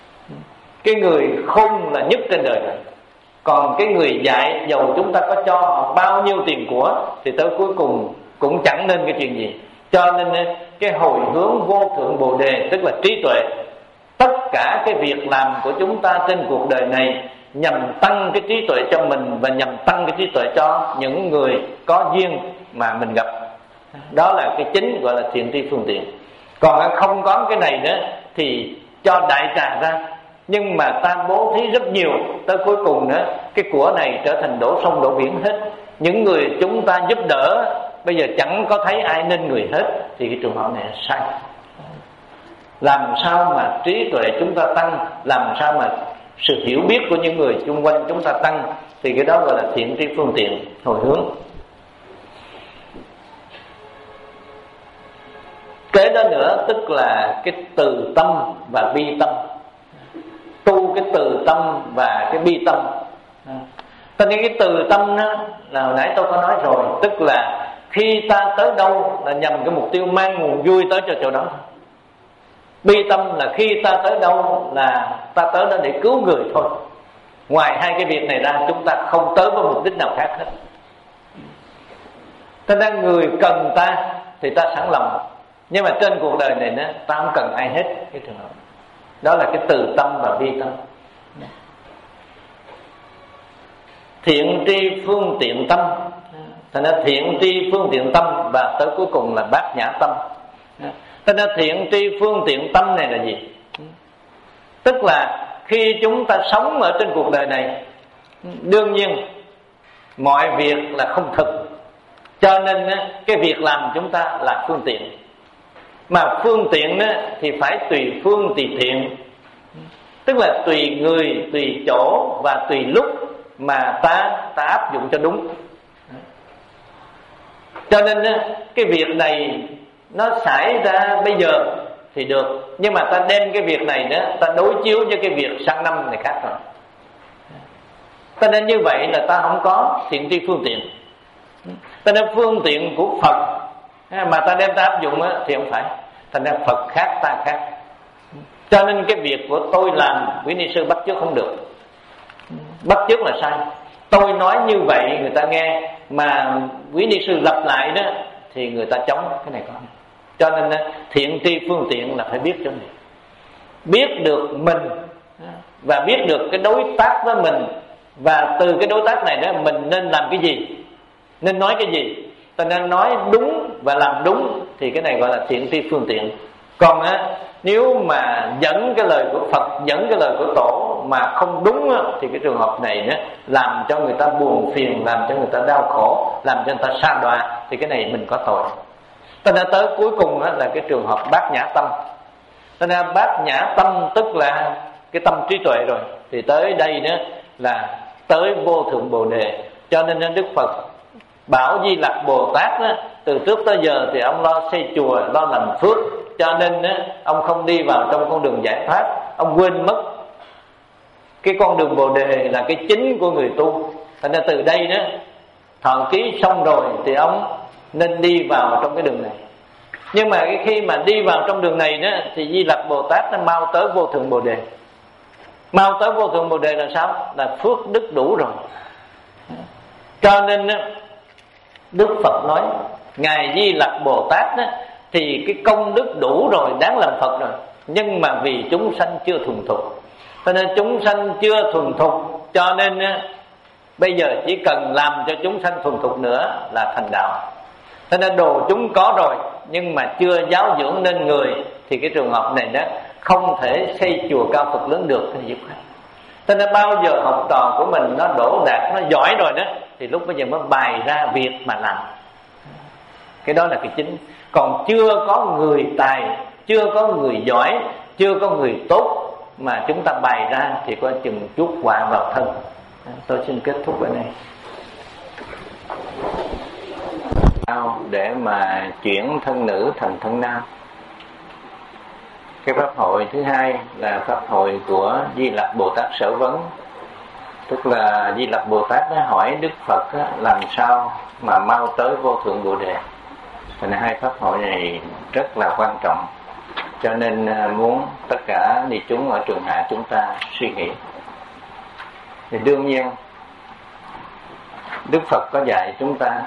cái người khôn là nhất trên đời này. Còn cái người dạy, dầu chúng ta có cho họ bao nhiêu tiền của thì tới cuối cùng cũng chẳng nên cái chuyện gì. Cho nên cái hồi hướng vô thượng bồ đề tức là trí tuệ. Tất cả cái việc làm của chúng ta trên cuộc đời này nhằm tăng cái trí tuệ cho mình và nhằm tăng cái trí tuệ cho những người có duyên mà mình gặp. Đó là cái chính, gọi là thiện tri phương tiện. Còn không có cái này nữa thì cho đại trà ra, nhưng mà ta bố thí rất nhiều, tới cuối cùng nữa cái của này trở thành đổ sông đổ biển hết. Những người chúng ta giúp đỡ bây giờ chẳng có thấy ai nên người hết, thì cái trường hợp này là sai. Làm sao mà trí tuệ chúng ta tăng, làm sao mà sự hiểu biết của những người xung quanh chúng ta tăng, thì cái đó gọi là thiện tri phương tiện hồi hướng. Kế đó nữa tức là cái từ tâm và bi tâm. Tu cái từ tâm và cái bi tâm. Cho nên cái từ tâm đó là hồi nãy tôi có nói rồi, tức là khi ta tới đâu là nhằm cái mục tiêu mang nguồn vui tới cho chỗ đó. Bi tâm là khi ta tới đâu là ta tới đó để cứu người thôi. Ngoài hai cái việc này ra chúng ta không tới với mục đích nào khác hết. Cho nên người cần ta thì ta sẵn lòng, nhưng mà trên cuộc đời này nữa, ta không cần ai hết. Cái trường hợp đó là cái từ tâm và bi tâm. Thiện tri phương tiện tâm, thành ra thiện tri phương tiện tâm và tới cuối cùng là bát nhã tâm. Thành ra thiện tri phương tiện tâm này là gì? Tức là khi chúng ta sống ở trên cuộc đời này, đương nhiên mọi việc là không thực, cho nên cái việc làm chúng ta là phương tiện. Mà phương tiện thì phải tùy phương tùy thiện, tức là tùy người, tùy chỗ và tùy lúc mà ta ta áp dụng cho đúng. Cho nên cái việc này nó xảy ra bây giờ thì được, nhưng mà ta đem cái việc này nữa ta đối chiếu với cái việc sang năm này khác rồi. Cho nên như vậy là ta không có thiện tri phương tiện. Cho nên phương tiện của Phật mà ta đem ta áp dụng thì không phải. Thành ra Phật khác ta khác. Cho nên cái việc của tôi làm quý ni sư bắt chước không được. Bắt chước là sai. Tôi nói như vậy người ta nghe, mà quý ni sư lặp lại đó thì người ta chống. Cái này có. Cho nên thiện tri phương tiện là phải biết chỗ này, biết được mình và biết được cái đối tác với mình, và từ cái đối tác này đó mình nên làm cái gì, nên nói cái gì. Ta nên nói đúng và làm đúng thì cái này gọi là thiện tri phương tiện. Còn á, nếu mà dẫn cái lời của Phật, dẫn cái lời của Tổ mà không đúng á, thì cái trường hợp này á, làm cho người ta buồn phiền, làm cho người ta đau khổ, làm cho người ta sa đọa, thì cái này mình có tội. Cho nên tới cuối cùng á, là cái trường hợp bát nhã tâm. Cho nên bát nhã tâm tức là cái tâm trí tuệ rồi. Thì tới đây nữa là tới vô thượng Bồ Đề. Cho nên Đức Phật bảo Di Lặc Bồ Tát á, từ trước tới giờ thì ông lo xây chùa, lo làm phước, cho nên á, ông không đi vào trong con đường giải thoát. Ông quên mất cái con đường Bồ Đề là cái chính của người tu. Thành ra từ đây đó, thọ ký xong rồi thì ông nên đi vào trong cái đường này. Nhưng mà cái khi mà đi vào trong đường này đó, thì Di Lặc Bồ Tát nó mau tới vô thượng Bồ Đề. Mau tới vô thượng Bồ Đề là sao? Là phước đức đủ rồi. Cho nên đó, Đức Phật nói Ngài Di Lặc Bồ Tát đó, thì cái công đức đủ rồi, đáng làm Phật rồi. Nhưng mà vì chúng sanh chưa thuần thục, cho nên chúng sanh chưa thuần thục, cho nên bây giờ chỉ cần làm cho chúng sanh thuần thục nữa là thành đạo. Cho nên đồ chúng có rồi, nhưng mà chưa giáo dưỡng nên người, thì cái trường hợp này đó không thể xây chùa cao Phật lớn được. Cho nên bao giờ học trò của mình nó đỗ đạt, nó giỏi rồi đó, thì lúc bây giờ mới bày ra việc mà làm. Cái đó là cái chính. Còn chưa có người tài, chưa có người giỏi, chưa có người tốt mà chúng ta bày ra thì coi chừng chuốc họa vào thân. Tôi xin kết thúc ở đây. Để mà chuyển thân nữ thành thân nam. Cái pháp hội thứ hai là pháp hội của Di Lặc Bồ Tát Sở Vấn. Tức là Di Lặc Bồ Tát đã hỏi Đức Phật làm sao mà mau tới vô thượng Bồ Đề. Thành hai pháp hội này rất là quan trọng, cho nên muốn tất cả đi chúng ở trường hạ chúng ta suy nghĩ. Thì đương nhiên Đức Phật có dạy chúng ta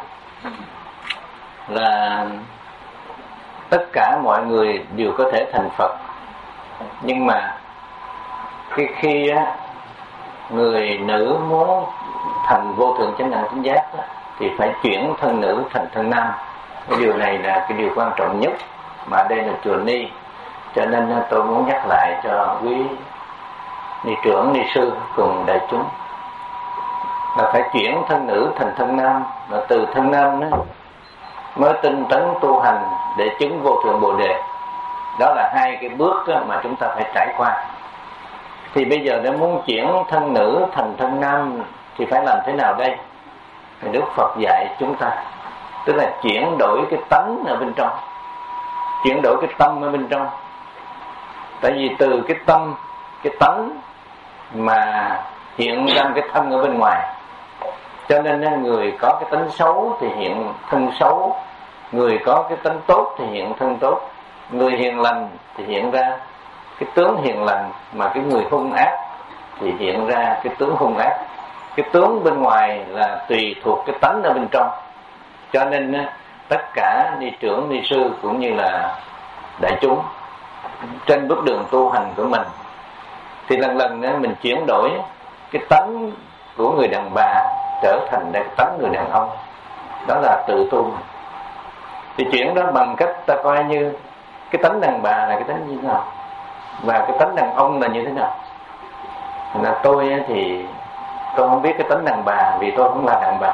là tất cả mọi người đều có thể thành Phật, nhưng mà cái khi á, người nữ muốn thành vô thượng chánh đẳng chánh giác á, thì phải chuyển thân nữ thành thân nam. Cái điều này là cái điều quan trọng nhất mà đây là chùa Ni, cho nên tôi muốn nhắc lại cho quý ni trưởng, ni sư cùng đại chúng là phải chuyển thân nữ thành thân nam, và từ thân nam đó mới tinh tấn tu hành để chứng vô thượng Bồ Đề. Đó là hai cái bước mà chúng ta phải trải qua. Thì bây giờ nếu muốn chuyển thân nữ thành thân nam thì phải làm thế nào đây? Thì Đức Phật dạy chúng ta, tức là chuyển đổi cái tánh ở bên trong, chuyển đổi cái tâm ở bên trong. Tại vì từ cái tâm, cái tánh mà hiện ra cái thân ở bên ngoài, cho nên người có cái tính xấu thì hiện thân xấu, người có cái tính tốt thì hiện thân tốt, người hiền lành thì hiện ra cái tướng hiền lành, mà cái người hung ác thì hiện ra cái tướng hung ác. Cái tướng bên ngoài là tùy thuộc cái tánh ở bên trong. Cho nên tất cả ni trưởng, ni sư cũng như là đại chúng trên bước đường tu hành của mình thì lần lần mình chuyển đổi cái tánh của người đàn bà trở thành cái tánh người đàn ông. Đó là tự tu. Thì chuyển đó bằng cách ta coi như cái tánh đàn bà là cái tánh như thế nào và cái tánh đàn ông là như thế nào. Là tôi thì tôi không biết cái tánh đàn bà vì tôi không là đàn bà,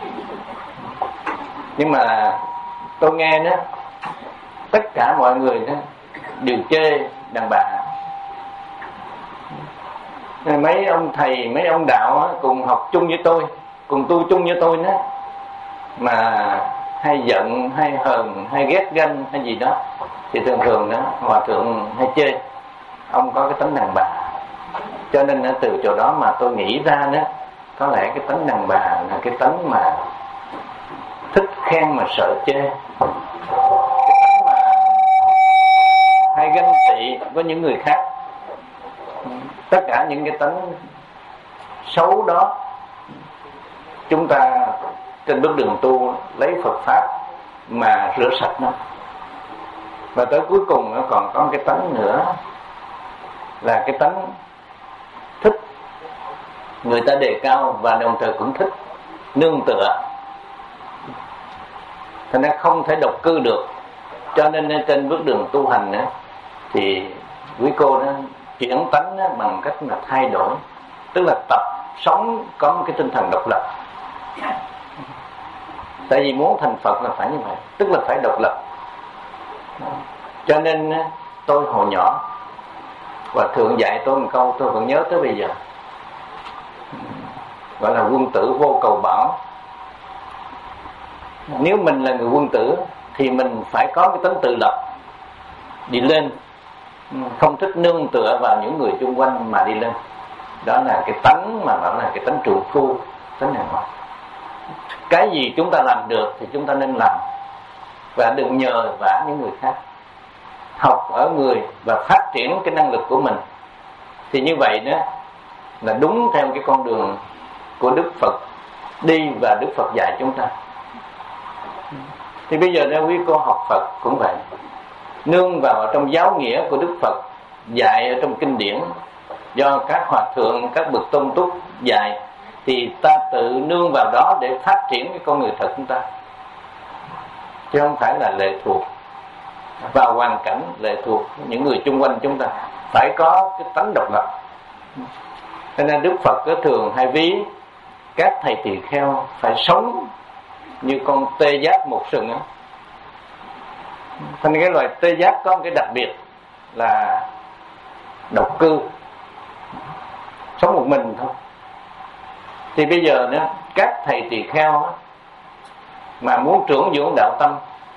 nhưng mà tôi nghe đó tất cả mọi người đó đều chê đàn bà. Mấy ông thầy, mấy ông đạo đó, cùng học chung với tôi, cùng tu chung với tôi đó, mà hay giận, hay hờn, hay ghét ganh hay gì đó thì thường thường đó hòa thượng hay chê ông có cái tánh đàn bà. Cho nên từ chỗ đó mà tôi nghĩ ra đó, có lẽ cái tánh đàn bà là cái tánh mà thích khen mà sợ chê, cái tánh mà hay ganh tị với những người khác. Tất cả những cái tánh xấu đó chúng ta trên bước đường tu lấy Phật Pháp mà rửa sạch nó. Và tới cuối cùng nó còn có cái tánh nữa là cái tánh thích người ta đề cao và đồng thời cũng thích nương tựa, thành ra không thể độc cư được. Cho nên trên bước đường tu hành nữa, thì quý cô đó chuyển tánh đó bằng cách là thay đổi, tức là tập sống có một cái tinh thần độc lập. Tại vì muốn thành Phật là phải như vậy, tức là phải độc lập. Cho nên tôi hồi nhỏ và thượng dạy tôi một câu tôi vẫn nhớ tới bây giờ, gọi là quân tử vô cầu bảo. Nếu mình là người quân tử thì mình phải có cái tính tự lập, đi lên, không thích nương tựa vào những người xung quanh mà đi lên. Đó là cái tánh mà nó là cái tánh trượng phu, tánh đàn ông. Cái gì chúng ta làm được thì chúng ta nên làm, và đừng nhờ vả những người khác. Học ở người và phát triển cái năng lực của mình. Thì như vậy đó là đúng theo cái con đường của Đức Phật đi và Đức Phật dạy chúng ta. Thì bây giờ nếu quý cô học Phật cũng vậy, nương vào trong giáo nghĩa của Đức Phật dạy ở trong kinh điển, do các hòa thượng, các bậc tôn túc dạy, thì ta tự nương vào đó để phát triển cái con người thật chúng ta, chứ không phải là lệ thuộc vào hoàn cảnh, lệ thuộc những người chung quanh chúng ta. Phải có cái tánh độc lập. Cho nên Đức Phật có thường hay ví các thầy tỳ kheo phải sống như con tê giác một sừng á. Thành cái loài tê giác có một cái đặc biệt là độc cư, sống một mình thôi. Thì bây giờ nữa các thầy tỳ kheo á, mà muốn trưởng dưỡng đạo tâm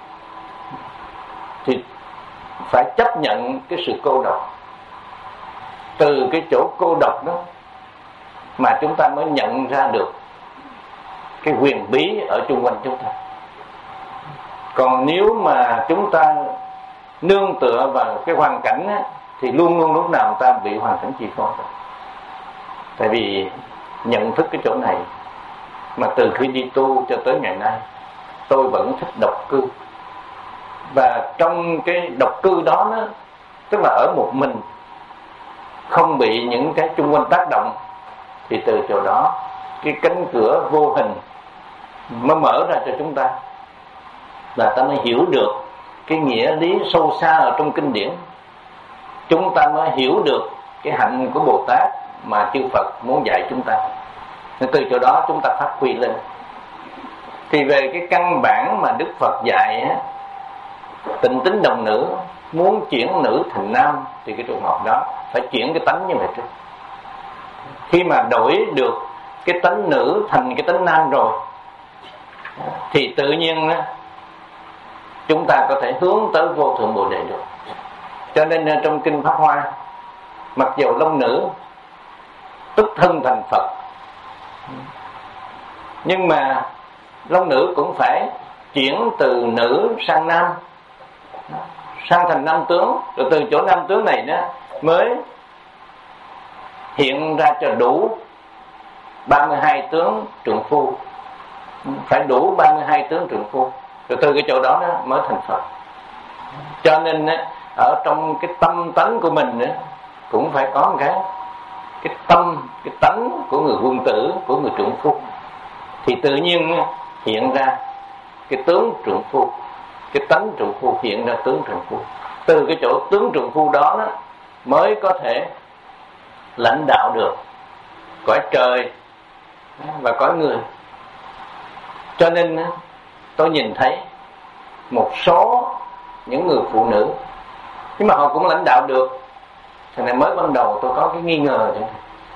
thì phải chấp nhận cái sự cô độc. Từ cái chỗ cô độc đó mà chúng ta mới nhận ra được cái huyền bí ở chung quanh chúng ta. Còn nếu mà chúng ta nương tựa vào cái hoàn cảnh á, thì luôn luôn lúc nào ta bị hoàn cảnh chi phối. Tại vì nhận thức cái chỗ này mà từ khi đi tu cho tới ngày nay, tôi vẫn thích độc cư. Và trong cái độc cư đó, đó tức là ở một mình, không bị những cái chung quanh tác động, thì từ chỗ đó cái cánh cửa vô hình mới mở ra cho chúng ta, là ta mới hiểu được cái nghĩa lý sâu xa ở trong kinh điển. Chúng ta mới hiểu được cái hạnh của Bồ Tát mà chư Phật muốn dạy chúng ta. Nên từ chỗ đó chúng ta phát huy lên. Thì về cái căn bản mà Đức Phật dạy á, tịnh tín đồng nữ muốn chuyển nữ thành nam thì cái trường hợp đó phải chuyển cái tánh như vậy trước. Khi mà đổi được cái tánh nữ thành cái tánh nam rồi thì tự nhiên chúng ta có thể hướng tới vô thượng Bồ Đề được. Cho nên trong kinh Pháp Hoa, mặc dầu long nữ tức thân thành Phật, nhưng mà long nữ cũng phải chuyển từ nữ sang nam, sang thành nam tướng, rồi từ chỗ nam tướng này đó mới hiện ra cho đủ ba mươi hai tướng trượng phu, phải đủ ba mươi hai tướng trượng phu, rồi từ cái chỗ đó, đó mới thành Phật. Cho nên ở trong cái tâm tánh của mình nữa cũng phải có một cái cái tâm, cái tánh của người quân tử, của người trượng phu, thì tự nhiên hiện ra cái tướng trượng phu, cái tánh trượng phu hiện ra tướng trượng phu. Từ cái chỗ tướng trượng phu đó, đó mới có thể lãnh đạo được cõi trời và cõi người. Cho nên tôi nhìn thấy một số những người phụ nữ, nhưng mà họ cũng lãnh đạo được, cho nên mới ban đầu tôi có cái nghi ngờ đấy.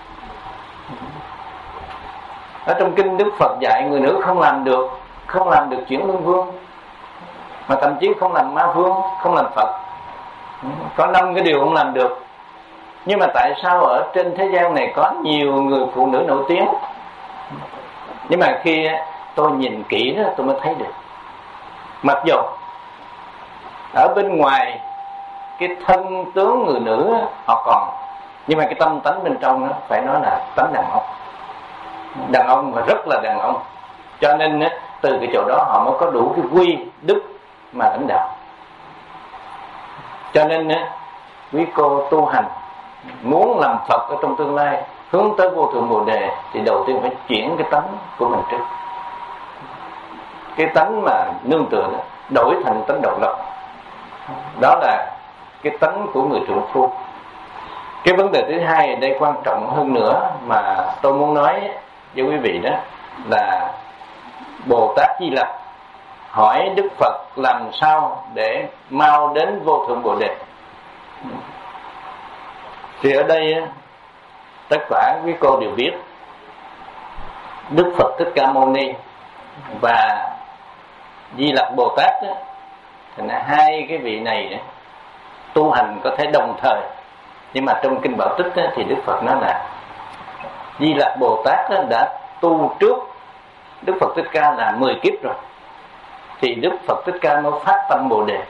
Ở trong kinh Đức Phật dạy người nữ không làm được, không làm được chuyển luân vương, mà thậm chí không làm ma vương, không làm Phật. Có năm cái điều không làm được. Nhưng mà tại sao ở trên thế gian này có nhiều người phụ nữ nổi tiếng? Nhưng mà khi tôi nhìn kỹ đó, tôi mới thấy được. Mặc dù ở bên ngoài cái thân tướng người nữ họ còn, nhưng mà cái tâm tánh bên trong đó, phải nói là tánh đàn ông, đàn ông và rất là đàn ông. Cho nên từ cái chỗ đó họ mới có đủ cái quy đức mà lãnh đạo. Cho nên quý cô tu hành muốn làm Phật ở trong tương lai, hướng tới vô thượng Bồ Đề, thì đầu tiên phải chuyển cái tánh của mình trước. Cái tánh mà nương tựa đó, đổi thành tánh độc lập. Đó là cái tánh của người trượng phu. Cái vấn đề thứ hai ở đây quan trọng hơn nữa mà tôi muốn nói với quý vị đó là Bồ Tát Di Lặc hỏi Đức Phật làm sao để mau đến vô thượng Bồ Đề. Thì ở đây tất cả quý cô đều biết Đức Phật Thích Ca Mâu Ni và Di Lặc Bồ Tát đó, thì là hai cái vị này đó, tu hành có thể đồng thời. Nhưng mà trong kinh Bảo Tích đó, thì Đức Phật nói là Di Lặc Bồ Tát đó, đã tu trước Đức Phật Thích Ca là mười kiếp rồi, thì Đức Phật Thích Ca mới phát tâm Bồ Đề.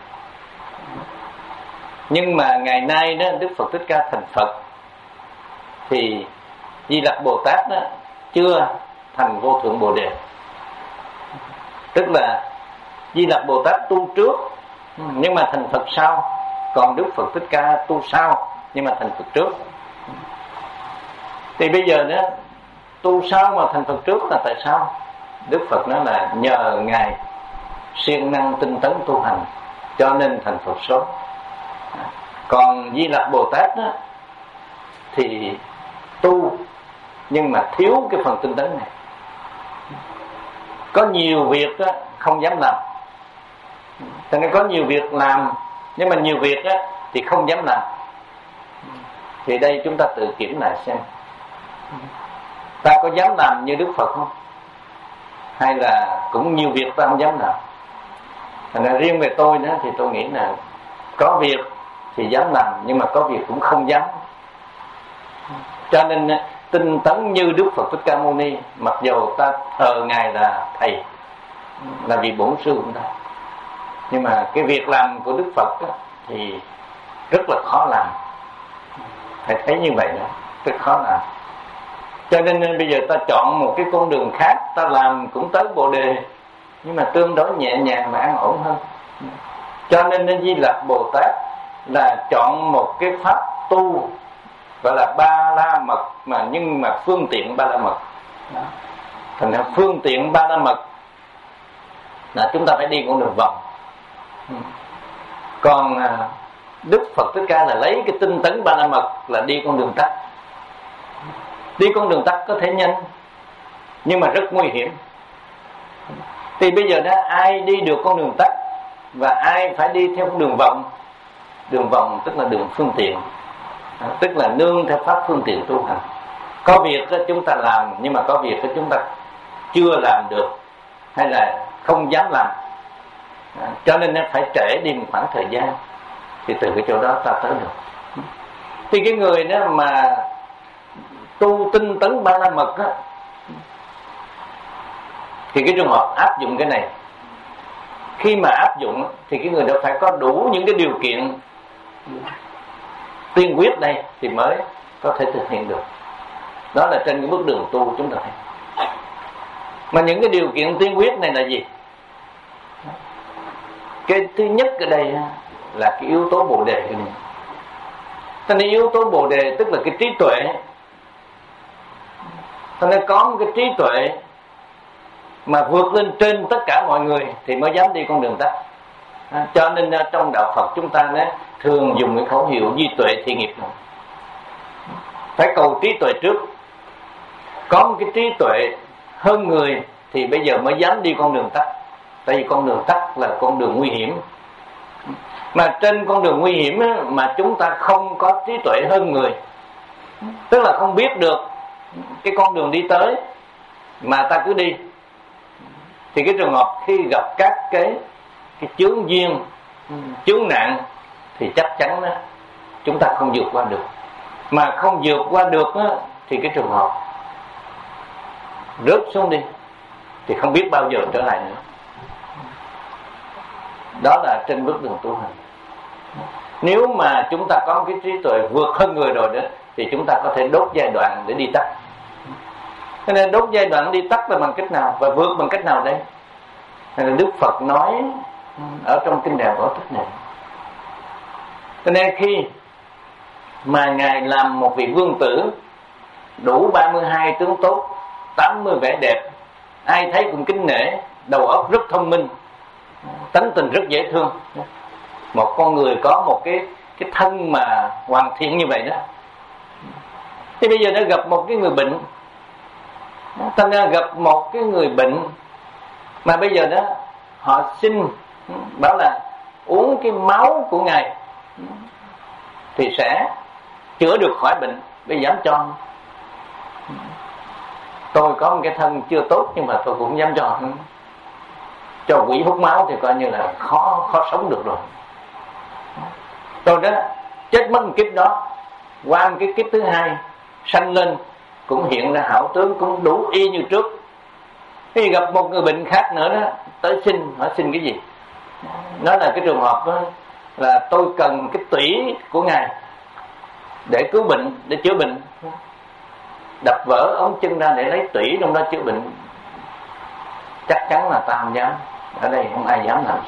Nhưng mà ngày nay đó Đức Phật Thích Ca thành Phật thì Di Lặc Bồ Tát đó chưa thành vô thượng Bồ Đề. Tức là Di Lặc Bồ Tát tu trước nhưng mà thành Phật sau, còn Đức Phật Thích Ca tu sau nhưng mà thành Phật trước. Thì bây giờ đó tu sau mà thành Phật trước là tại sao? Đức Phật nói là nhờ Ngài siêng năng tinh tấn tu hành cho nên thành Phật sớm. Còn Di Lặc Bồ Tát đó thì tu nhưng mà thiếu cái phần tinh tấn này. Có nhiều việc đó, không dám làm. Cho nên có nhiều việc làm, nhưng mà nhiều việc đó, thì không dám làm. Thì đây chúng ta tự kiểm lại xem, ta có dám làm như Đức Phật không? Hay là cũng nhiều việc ta không dám làm? Thành ra riêng về tôi đó, thì tôi nghĩ là có việc thì dám làm, nhưng mà có việc cũng không dám. Cho nên tinh tấn như Đức Phật Thích Ca Mâu Ni, mặc dầu ta thờ Ngài là thầy, là vị bổn sư của ta, nhưng mà cái việc làm của Đức Phật đó, thì rất là khó làm. Thầy thấy như vậy đó, rất khó làm. Cho nên bây giờ ta chọn một cái con đường khác, ta làm cũng tới Bồ Đề, nhưng mà tương đối nhẹ nhàng và an ổn hơn. Cho nên Di Lặc Bồ Tát là chọn một cái pháp tu gọi là ba la mật, mà nhưng mà phương tiện ba la mật. Thành ra phương tiện ba la mật là chúng ta phải đi con đường vòng. Còn Đức Phật Thích Ca là lấy cái tinh tấn ba la mật là đi con đường tắt. Đi con đường tắt có thể nhanh, nhưng mà rất nguy hiểm. Thì bây giờ đó ai đi được con đường tắt và ai phải đi theo con đường vòng, Đường vòng tức là đường phương tiện, tức là nương theo pháp phương tiện tu hành. Có việc chúng ta làm, nhưng mà có việc chúng ta chưa làm được hay là không dám làm, cho nên phải trễ đi một khoảng thời gian, thì từ cái chỗ đó ta tới được. Thì cái người đó mà tu tinh tấn ba la mật á, thì cái trường hợp áp dụng cái này, khi mà áp dụng thì cái người đó phải có đủ những cái điều kiện tiên quyết đây thì mới có thể thực hiện được. Đó là trên cái bước đường tu chúng ta thấy. Mà những cái điều kiện tiên quyết này là gì? Cái thứ nhất ở đây là cái yếu tố bồ đề. Cho nên yếu tố bồ đề tức là cái trí tuệ. Cho nên có một cái trí tuệ mà vượt lên trên tất cả mọi người thì mới dám đi con đường tắt. À, cho nên trong đạo Phật chúng ta đó, thường dùng cái khẩu hiệu duy tuệ thiện nghiệp này. Phải cầu trí tuệ trước. Có một cái trí tuệ hơn người thì bây giờ mới dám đi con đường tắt. Tại vì con đường tắt là con đường nguy hiểm. Mà trên con đường nguy hiểm á, mà chúng ta không có trí tuệ hơn người, tức là không biết được cái con đường đi tới mà ta cứ đi, thì cái trường hợp khi gặp các cái cái chướng duyên, chướng nạn thì chắc chắn đó, chúng ta không vượt qua được. Mà không vượt qua được đó, thì cái trường hợp rớt xuống đi thì không biết bao giờ trở lại nữa. Đó là trên bước đường tu hành. Nếu mà chúng ta có một cái trí tuệ vượt hơn người rồi đó, thì chúng ta có thể đốt giai đoạn để đi tắt. Cho nên đốt giai đoạn đi tắt là bằng cách nào, và vượt bằng cách nào đây? Nên là Đức Phật nói ở trong kinh Đại Bảo Tích này. Cho nên khi mà Ngài làm một vị vương tử đủ ba mươi hai tướng tốt, tám mươi vẻ đẹp, ai thấy cũng kính nể, đầu óc rất thông minh, tánh tình rất dễ thương. Một con người có một cái cái thân mà hoàn thiện như vậy đó, thì bây giờ nó gặp một cái người bệnh, thành ra gặp một cái người bệnh mà bây giờ đó họ xin bảo là uống cái máu của Ngài thì sẽ chữa được khỏi bệnh. Bây giờ dám cho. Tôi có một cái thân chưa tốt nhưng mà tôi cũng dám cho. Cho quỷ hút máu thì coi như là khó khó sống được rồi. Tôi đó chết mất một kiếp đó, qua một cái kiếp thứ hai sanh lên cũng hiện ra hảo tướng, cũng đủ y như trước. Khi gặp một người bệnh khác nữa đó, tới xin, hỏi xin cái gì? Nó là cái trường hợp đó, là tôi cần cái tủy của Ngài để cứu bệnh, để chữa bệnh. Đập vỡ ống chân ra để lấy tủy trong đó chữa bệnh. Chắc chắn là ta không dám. Ở đây không ai dám làm.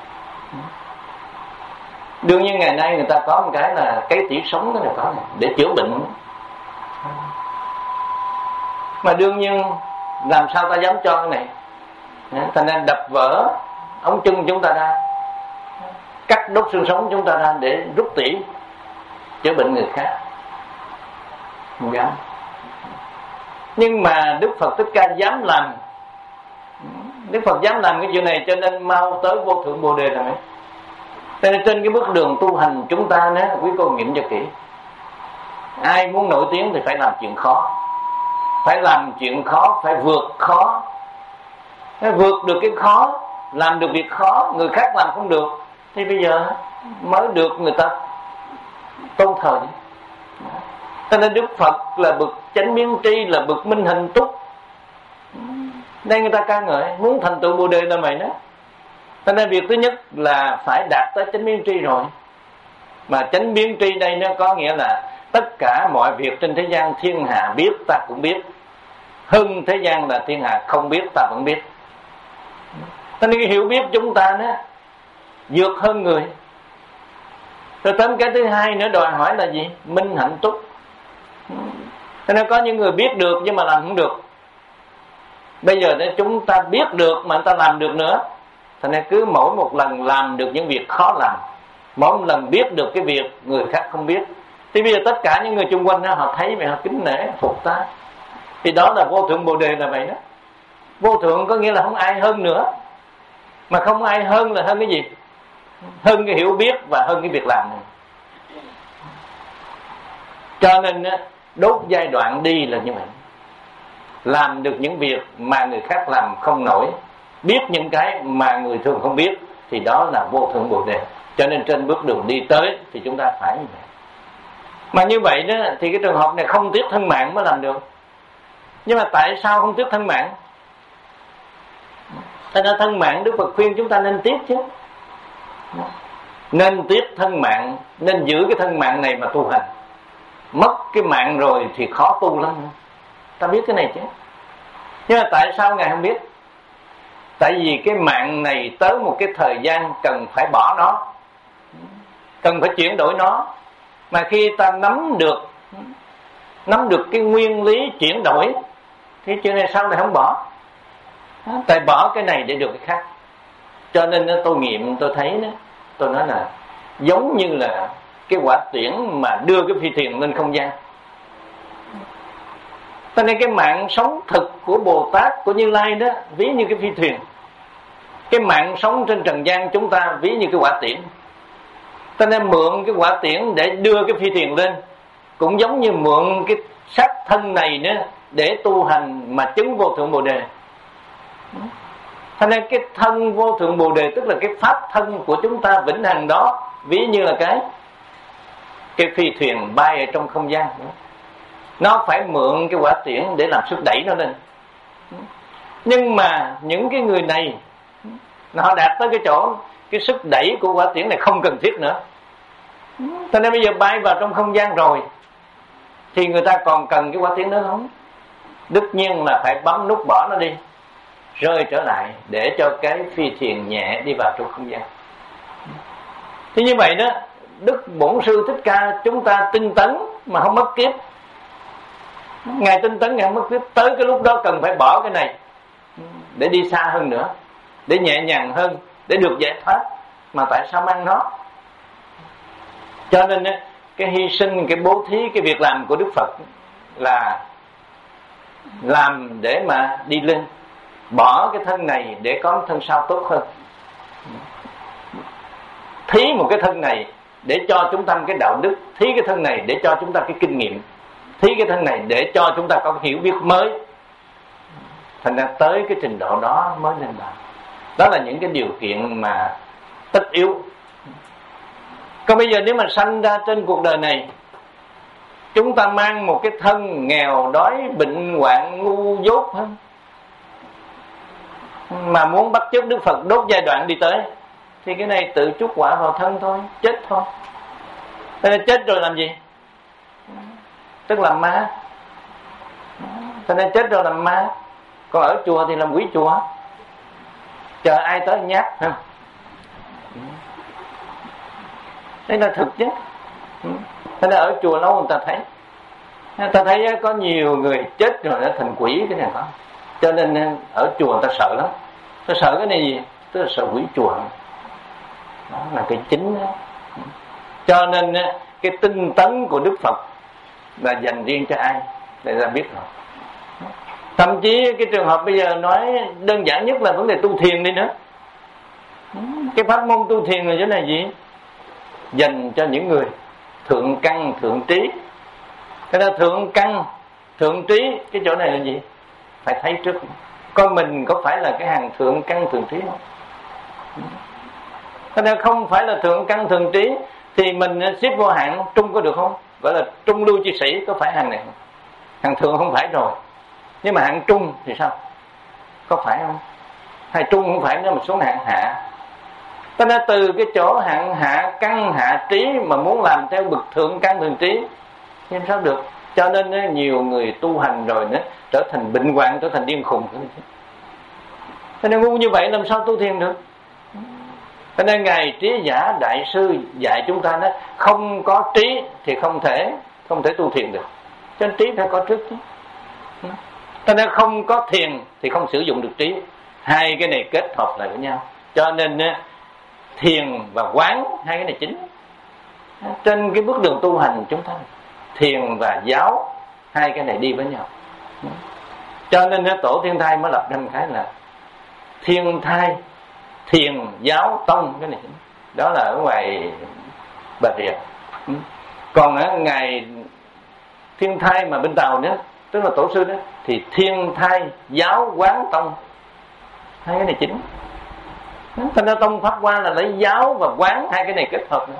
Đương nhiên ngày nay người ta có một cái là cái tủy sống cái này có này, để chữa bệnh. Mà đương nhiên làm sao ta dám cho cái này? Thành nên đập vỡ ống chân chúng ta ra, cắt đốt xương sống chúng ta ra để rút tủy chữa bệnh người khác, không dám. Nhưng mà Đức Phật Thích Ca dám làm. Đức Phật dám làm cái chuyện này, cho nên mau tới vô thượng Bồ Đề rồi. Cho nên trên cái bước đường tu hành chúng ta đó, quý cô nghiệm cho kỹ. Ai muốn nổi tiếng thì phải làm chuyện khó, phải làm chuyện khó, phải vượt khó. Vượt được cái khó, làm được việc khó, người khác làm không được, thì bây giờ mới được người ta tôn thờ. Cho nên Đức Phật là bậc chánh biến tri, là bậc minh hình túc. Đây người ta ca ngợi, muốn thành tựu Bồ Đề là vậy đó. Cho nên việc thứ nhất là phải đạt tới chánh biến tri rồi. Mà chánh biến tri đây nó có nghĩa là tất cả mọi việc trên thế gian thiên hạ biết ta cũng biết, hơn thế gian là thiên hạ không biết ta vẫn biết. Cho nên cái hiểu biết chúng ta đó vượt hơn người. Rồi tới cái thứ hai nữa đòi hỏi là gì? Minh hạnh túc. Cho nên có những người biết được nhưng mà làm không được. Bây giờ nếu chúng ta biết được mà ta làm được nữa, cho nên cứ mỗi một lần làm được những việc khó làm, mỗi một lần biết được cái việc người khác không biết, thì bây giờ tất cả những người xung quanh đó, họ thấy vậy họ kính nể phục ta. Thì đó là vô thượng Bồ Đề là vậy đó. Vô thượng có nghĩa là không ai hơn nữa. Mà không ai hơn là hơn cái gì? hơn cái hiểu biết và hơn cái việc làm này. Cho nên đốt giai đoạn đi là như vậy. Làm được những việc mà người khác làm không nổi, biết những cái mà người thường không biết, thì đó là vô thượng Bồ Đề. Cho nên trên bước đường đi tới thì chúng ta phải như vậy. Mà như vậy đó thì cái trường hợp này không tiếc thân mạng mới làm được. Nhưng mà tại sao không tiếc thân mạng? Tại ra thân mạng Đức Phật khuyên chúng ta nên tiếc chứ. Nên tiếc thân mạng, nên giữ cái thân mạng này mà tu hành. Mất cái mạng rồi thì khó tu lắm. Ta biết cái này chứ. Nhưng mà tại sao Ngài không biết? Tại vì cái mạng này tới một cái thời gian cần phải bỏ nó, cần phải chuyển đổi nó. Mà khi ta nắm được Nắm được cái nguyên lý chuyển đổi thì chuyện này sao lại không bỏ? Tại bỏ cái này để được cái khác. Cho nên tôi nghiệm tôi thấy đó, tôi nói là giống như là cái quả tiễn mà đưa cái phi thuyền lên không gian. Cho nên cái mạng sống thực của Bồ Tát, của Như Lai đó, ví như cái phi thuyền. Cái mạng sống trên trần gian chúng ta ví như cái quả tiễn. Cho nên mượn cái quả tiễn để đưa cái phi thuyền lên, cũng giống như mượn cái xác thân này nữa để tu hành mà chứng vô thượng Bồ Đề. Cho nên cái thân vô thượng Bồ Đề tức là cái pháp thân của chúng ta vĩnh hằng đó, ví như là cái cái phi thuyền bay ở trong không gian. Nó phải mượn cái quả tiễn để làm sức đẩy nó lên. Nhưng mà những cái người này họ đạt tới cái chỗ cái sức đẩy của quả tiễn này không cần thiết nữa. Cho nên bây giờ bay vào trong không gian rồi thì người ta còn cần cái quả tiễn đó không? Tất nhiên là phải bấm nút bỏ nó đi, rơi trở lại để cho cái phi thuyền nhẹ đi vào trong không gian. Thì như vậy đó, Đức Bổn Sư Thích Ca chúng ta tinh tấn mà không mất kiếp. Ngài tinh tấn Ngài không mất kiếp. Tới cái lúc đó cần phải bỏ cái này để đi xa hơn nữa, để nhẹ nhàng hơn, để được giải thoát. Mà tại sao mang nó? Cho nên cái hy sinh, cái bố thí, cái việc làm của Đức Phật là làm để mà đi lên, bỏ cái thân này để có thân sau tốt hơn. Thí một cái thân này để cho chúng ta cái đạo đức, thí cái thân này để cho chúng ta cái kinh nghiệm, thí cái thân này để cho chúng ta có cái hiểu biết mới. Thành ra tới cái trình độ đó mới nên làm. Đó là những cái điều kiện mà tất yếu. Còn bây giờ nếu mà sanh ra trên cuộc đời này, chúng ta mang một cái thân nghèo đói, bệnh hoạn, ngu dốt hơn, mà muốn bắt chước Đức Phật đốt giai đoạn đi tới, thì cái này tự chuốc quả vào thân thôi, chết thôi. Thế nên chết rồi làm gì? Tức là ma. Thế nên chết rồi làm ma. Còn ở chùa thì làm quỷ chùa, chờ ai tới nhát ha. Đây là thực chứ. Thế nên ở chùa lâu người ta thấy, người ta thấy có nhiều người chết rồi nó thành quỷ cái này đó. Cho nên ở chùa người ta sợ lắm. Ta sợ cái này gì? Tức là sợ quỷ chùa. Đó là cái chính đó. Cho nên cái tinh tấn của Đức Phật là dành riêng cho ai để ta biết rồi. Thậm chí cái trường hợp bây giờ nói đơn giản nhất là vấn đề tu thiền đi nữa. Cái pháp môn tu thiền là chỗ này gì? Dành cho những người thượng căn thượng trí. Cái đó thượng căn thượng trí, cái chỗ này là gì? Phải thấy trước coi mình có phải là cái hàng thượng căn thượng trí không. Cái đó không phải là thượng căn thượng trí thì mình xếp vô hạng trung có được không? Gọi là trung lưu chi sĩ, có phải hàng này không? Hàng thượng không phải rồi, nhưng mà hạng trung thì sao? Có phải không? Hay trung không phải nữa mà xuống hạng hạ. Cho nên từ cái chỗ hạng hạ căn hạ trí mà muốn làm theo bậc thượng căn thượng trí thì sao được? Cho nên nhiều người tu hành rồi nữa trở thành bệnh hoạn, trở thành điên khùng. Cho nên ngu như vậy làm sao tu thiền được? Cho nên Ngài Trí Giả Đại Sư dạy chúng ta đó, không có trí thì không thể không thể tu thiền được. Cho nên trí phải có trước chứ. Cho nên không có thiền thì không sử dụng được trí. Hai cái này kết hợp lại với nhau. Cho nên thiền và quán, hai cái này chính. Trên cái bước đường tu hành chúng ta, thiền và giáo, hai cái này đi với nhau. Cho nên Tổ Thiên Thai mới lập ra một cái là thiên thai, thiền, giáo, tông, cái này chính. đó là ở ngoài Bà Rịa. Còn ở ngày Thiên Thai mà bên Tàu nữa, tức là tổ sư đó, thì Thiên Thai Giáo Quán Tông, hai cái này chính. Thành ra tông Pháp Hoa là lấy giáo và quán hai cái này kết hợp nữa.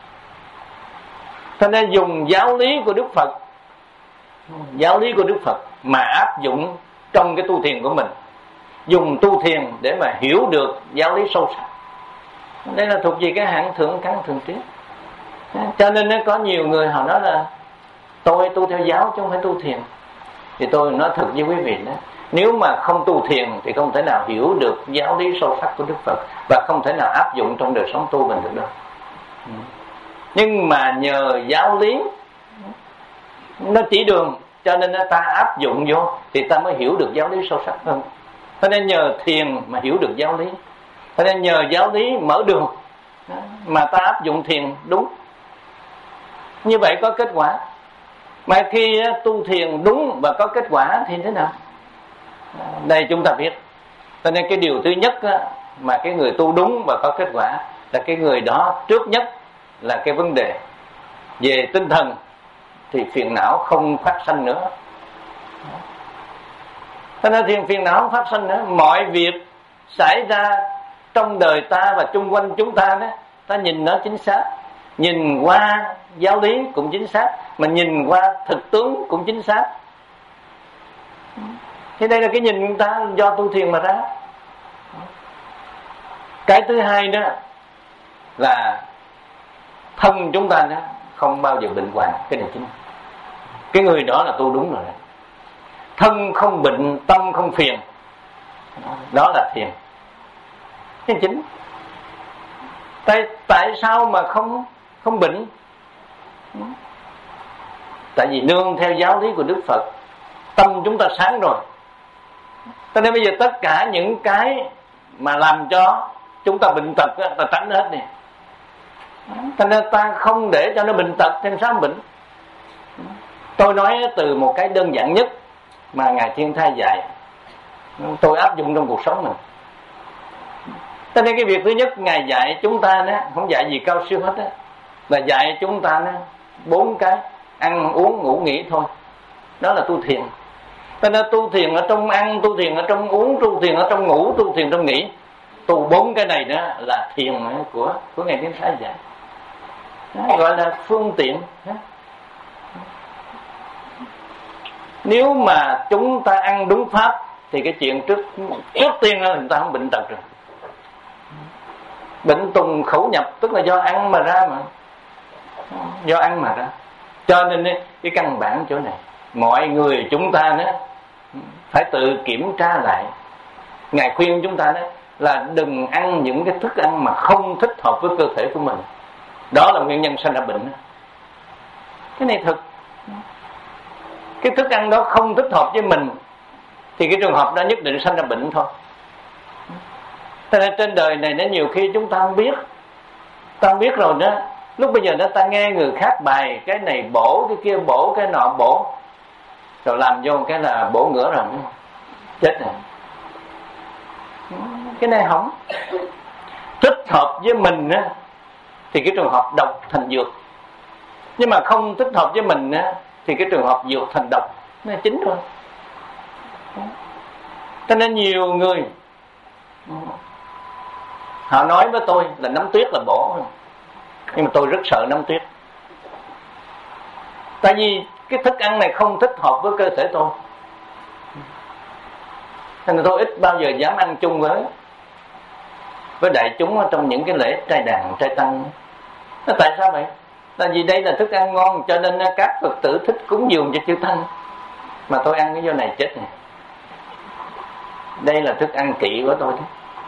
Thành ra dùng giáo lý của Đức Phật, giáo lý của Đức Phật mà áp dụng trong cái tu thiền của mình, dùng tu thiền để mà hiểu được giáo lý sâu sắc. Đây là thuộc về cái hạng thượng căn thường triết. Cho nên nó có nhiều người họ nói là tôi tu theo giáo chứ không phải tu thiền. Thì tôi nói thật với quý vị đó, nếu mà không tu thiền thì không thể nào hiểu được giáo lý sâu sắc của Đức Phật, và không thể nào áp dụng trong đời sống tu mình được đâu. Nhưng mà nhờ giáo lý nó chỉ đường, cho nên ta áp dụng vô thì ta mới hiểu được giáo lý sâu sắc hơn. Cho nên nhờ thiền mà hiểu được giáo lý, cho nên nhờ giáo lý mở đường mà ta áp dụng thiền đúng. Như vậy có kết quả. Mà khi tu thiền đúng và có kết quả thì thế nào? Đây chúng ta biết. Cho nên cái điều thứ nhất mà cái người tu đúng và có kết quả là cái người đó trước nhất là cái vấn đề về tinh thần thì phiền não không phát sanh nữa. Cho nên thiền phiền não không phát sanh nữa. Mọi việc xảy ra trong đời ta và chung quanh chúng ta đó, ta nhìn nó chính xác, nhìn qua giáo lý cũng chính xác, mà nhìn qua thực tướng cũng chính xác. Thế đây là cái nhìn chúng ta do tu thiền mà ra. Cái thứ hai đó là thân chúng ta đó không bao giờ bệnh hoạn. Cái này chính. Cái người đó là tu đúng rồi. Thân không bệnh, tâm không phiền, đó là thiền. Cái chính. Tại, tại sao mà không không bệnh? Tại vì nương theo giáo lý của Đức Phật, tâm chúng ta sáng rồi. Cho nên bây giờ tất cả những cái mà làm cho chúng ta bệnh tật á, ta tránh hết đi. Cho nên ta không để cho nó bệnh tật, thêm sao bệnh. Tôi nói từ một cái đơn giản nhất mà Ngài Thiên Thai dạy, tôi áp dụng trong cuộc sống mình. Cho nên cái việc thứ nhất Ngài dạy chúng ta đó, không dạy gì cao siêu hết đó, là dạy chúng ta đó, bốn cái: ăn uống ngủ nghỉ thôi. Đó là tu thiền. Cho nên tu thiền ở trong ăn, tu thiền ở trong uống, tu thiền ở trong ngủ, tu thiền trong nghỉ. Tu bốn cái này đó là thiền của của Ngài Thiên Thai dạy. Đó, gọi là phương tiện. Nếu mà chúng ta ăn đúng pháp thì cái chuyện trước trước tiên là người ta không bệnh tật rồi. Bệnh tùng khẩu nhập tức là do ăn mà ra mà, do ăn mà ra. Cho nên cái căn bản chỗ này, mọi người chúng ta đó phải tự kiểm tra lại. Ngài khuyên chúng ta đó là đừng ăn những cái thức ăn mà không thích hợp với cơ thể của mình. Đó là nguyên nhân sanh ra bệnh. Cái này thật. Cái thức ăn đó không thích hợp với mình thì cái trường hợp đó nhất định sanh ra bệnh thôi. Cho nên trên đời này nó nhiều khi chúng ta không biết, ta không biết rồi đó. Lúc bây giờ đó ta nghe người khác bài cái này bổ, cái kia bổ, cái nọ bổ, rồi làm vô cái là bổ ngửa rồi, chết rồi. Cái này không thích hợp với mình á thì cái trường hợp độc thành dược, nhưng mà không thích hợp với mình á thì cái trường hợp dược thành độc. Nó là chính rồi. Cho nên nhiều người họ nói với tôi là nấm tuyết là bổ, nhưng mà tôi rất sợ nấm tuyết. Tại vì cái thức ăn này không thích hợp với cơ thể tôi, nên tôi ít bao giờ dám ăn chung với với đại chúng trong những cái lễ trai đàn, trai tăng. Tại sao vậy? Tại vì đây là thức ăn ngon, cho nên các Phật tử thích cúng dường cho chư tăng, mà tôi ăn cái vô này chết này. Đây là thức ăn kỵ của tôi đó.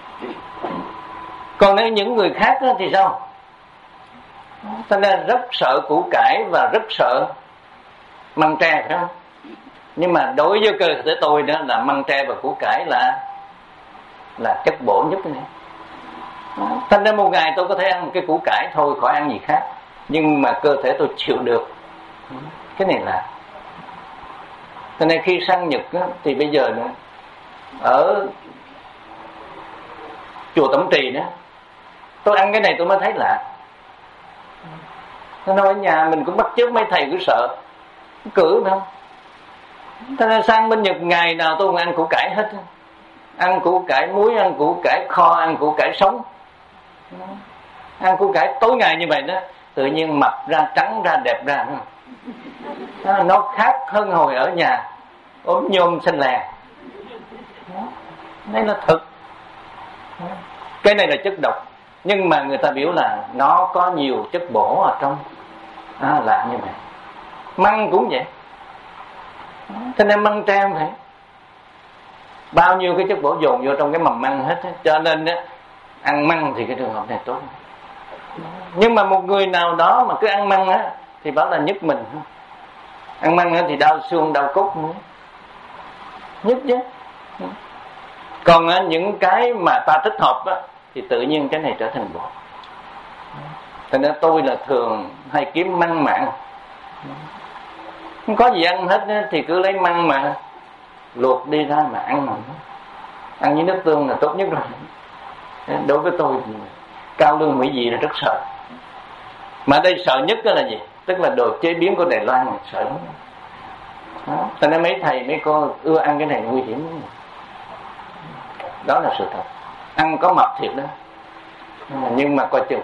Còn nếu những người khác đó thì sao? Cho nên rất sợ củ cải và rất sợ măng tre, phải không? Nhưng mà đối với cơ thể tôi đó là măng tre và củ cải là là chất bổ nhất này. Thành ra một ngày tôi có thể ăn một cái củ cải thôi, khỏi ăn gì khác, nhưng mà cơ thể tôi chịu được. Cái này là. Cho nên khi sang Nhật đó, thì bây giờ nữa, ở chùa Tẩm Trì đó, Tôi ăn cái này tôi mới thấy lạ. Nó nói ở nhà mình cũng bắt chước mấy thầy cứ sợ cử đâu. Thế nên sang bên Nhật ngày nào tôi cũng ăn củ cải hết. Ăn củ cải muối, ăn củ cải kho, ăn củ cải sống. Ăn củ cải tối ngày như vậy đó, tự nhiên mập ra, trắng ra, đẹp ra. Nó khác hơn hồi ở nhà ốm nhôm xanh lè. Đây là thực. Cái này là chất độc, nhưng mà người ta biểu là nó có nhiều chất bổ ở trong. À, là như vậy. Măng cũng vậy. Thế nên măng treo vậy, bao nhiêu cái chất bổ dồn vô trong cái mầm măng hết. Cho nên á, ăn măng thì cái trường hợp này tốt. Nhưng mà một người nào đó mà cứ ăn măng á thì bảo là nhức mình. Ăn măng á thì đau xương, đau cốt nữa, nhức chứ. Còn á, những cái mà ta thích hợp á thì tự nhiên cái này trở thành bổ. Thành ra tôi là thường hay kiếm măng mặn. Không có gì ăn hết á, thì cứ lấy măng mà luộc đi ra mà ăn mà. Ăn với nước tương là tốt nhất rồi. Đối với tôi thì cao lương mỹ vị là rất sợ. Mà đây sợ nhất đó là gì? Tức là đồ chế biến của Đài Loan sợ lắm. Đó. Thành ra mấy thầy mấy cô ưa ăn cái này nguy hiểm lắm. Đó là sự thật. Ăn có mập thiệt đó, nhưng mà coi chừng.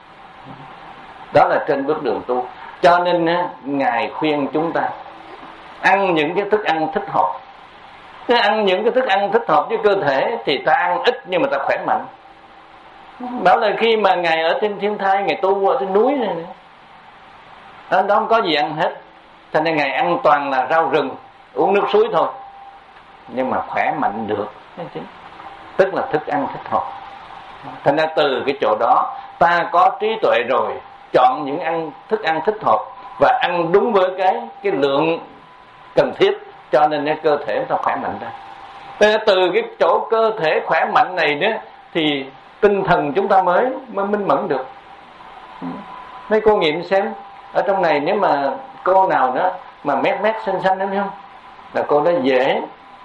Đó là trên bước đường tu. Cho nên á, Ngài khuyên chúng ta ăn những cái thức ăn thích hợp. Nếu ăn những cái thức ăn thích hợp với cơ thể thì ta ăn ít nhưng mà ta khỏe mạnh. Bảo là khi mà Ngài ở trên thiên thai, Ngài tu ở trên núi này, đó, đó không có gì ăn hết. Cho nên Ngài ăn toàn là rau rừng, uống nước suối thôi, nhưng mà khỏe mạnh được. Tức là thức ăn thích hợp. Thành ra từ cái chỗ đó ta có trí tuệ rồi, chọn những ăn thức ăn thích hợp và ăn đúng với cái cái lượng cần thiết, cho nên cái cơ thể ta khỏe mạnh ra. Thế từ cái chỗ cơ thể khỏe mạnh này đó thì tinh thần chúng ta mới mới minh mẫn được. Mấy cô nghiệm xem, ở trong này nếu mà cô nào đó mà mét mét xanh xanh, đúng không, là cô đó dễ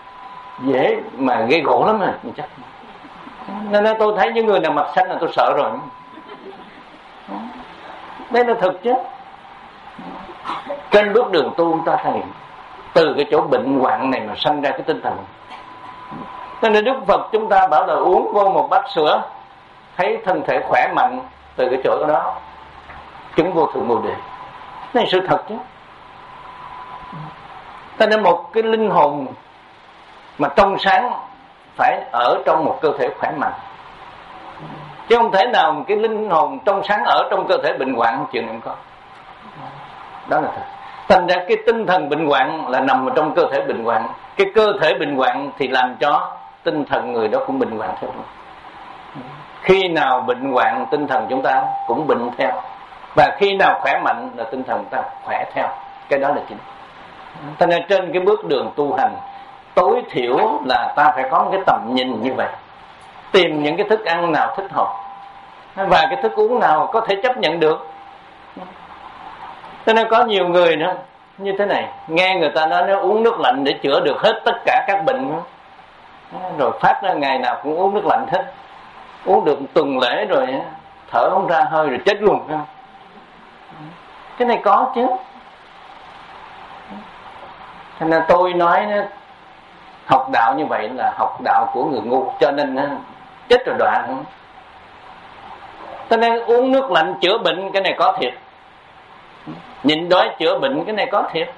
dễ mà gây gỗ lắm à chắc. Nên tôi thấy những người nào mặt xanh là tôi sợ rồi. Đây là thực chứ. Trên bước đường tu chúng ta thấy từ cái chỗ bệnh hoạn này mà sanh ra cái tinh thần. Cho nên Đức Phật chúng ta bảo là uống vô một bát sữa thấy thân thể khỏe mạnh, từ cái chỗ đó chứng vô thượng bồ đề. Đây là sự thật chứ. Cho nên một cái linh hồn mà trong sáng phải ở trong một cơ thể khỏe mạnh, chứ không thể nào một cái linh hồn trong sáng ở trong cơ thể bệnh hoạn, chuyện không có. Đó là thật. Thành ra cái tinh thần bệnh hoạn là nằm ở trong cơ thể bệnh hoạn. Cái cơ thể bệnh hoạn thì làm cho tinh thần người đó cũng bệnh hoạn theo. Khi nào bệnh hoạn, tinh thần chúng ta cũng bệnh theo. Và khi nào khỏe mạnh là tinh thần ta khỏe theo. Cái đó là chính. Thành ra trên cái bước đường tu hành, tối thiểu là ta phải có một cái tầm nhìn như vậy. Tìm những cái thức ăn nào thích hợp và cái thức uống nào có thể chấp nhận được. Cho nên có nhiều người nữa như thế này, nghe người ta nói nếu uống nước lạnh để chữa được hết tất cả các bệnh, rồi phát ra ngày nào cũng uống nước lạnh hết, uống được một tuần lễ rồi thở không ra hơi rồi chết luôn. Cái này có chứ. Cho nên tôi nói học đạo như vậy là học đạo của người ngu, cho nên chết rồi đoạn. Cho nên uống nước lạnh chữa bệnh cái này có thiệt, nhịn đói chữa bệnh cái này có thiệt.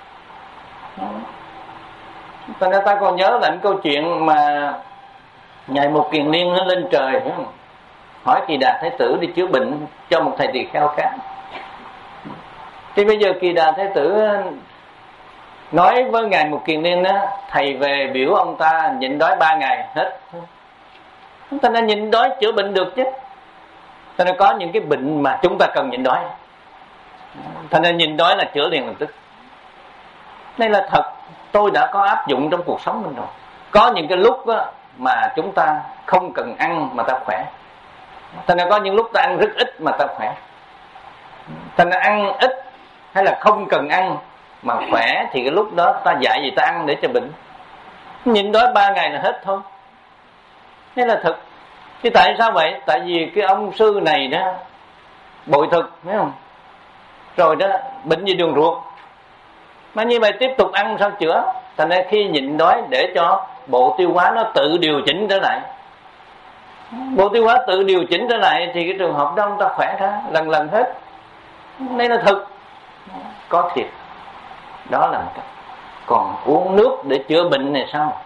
Cho nên ta còn nhớ là câu chuyện mà Ngài Một Kiền Liên nó lên trời, phải không? Hỏi Kỳ Đà Thái Tử đi chữa bệnh cho một thầy tỳ kheo khác. Thì bây giờ Kỳ Đà Thái Tử nói với Ngài Một Kiền Liên đó, thầy về biểu ông ta nhịn đói ba ngày hết. Chúng ta nên nhịn đói chữa bệnh được chứ. Cho nên có những cái bệnh mà chúng ta cần nhịn đói, cho nên nhịn đói là chữa liền lập tức. Đây là thật, tôi đã có áp dụng trong cuộc sống mình rồi. Có những cái lúc đó mà chúng ta không cần ăn mà ta khỏe, cho nên có những lúc ta ăn rất ít mà ta khỏe. Cho nên ăn ít hay là không cần ăn mà khỏe thì cái lúc đó ta dạy gì ta ăn để cho bệnh. Nhịn đói ba ngày là hết thôi. Đây là thật. Chứ tại sao vậy? Tại vì cái ông sư này đó bội thực, thấy không? Rồi đó bệnh gì đường ruột, mà như vậy tiếp tục ăn sao chữa? Thành ra khi nhịn đói để cho bộ tiêu hóa nó tự điều chỉnh trở lại, bộ tiêu hóa tự điều chỉnh trở lại thì cái trường hợp đó ông ta khỏe ra lần lần hết. Đây là thực, có thiệt. Đó là một cách. Còn uống nước để chữa bệnh này sao?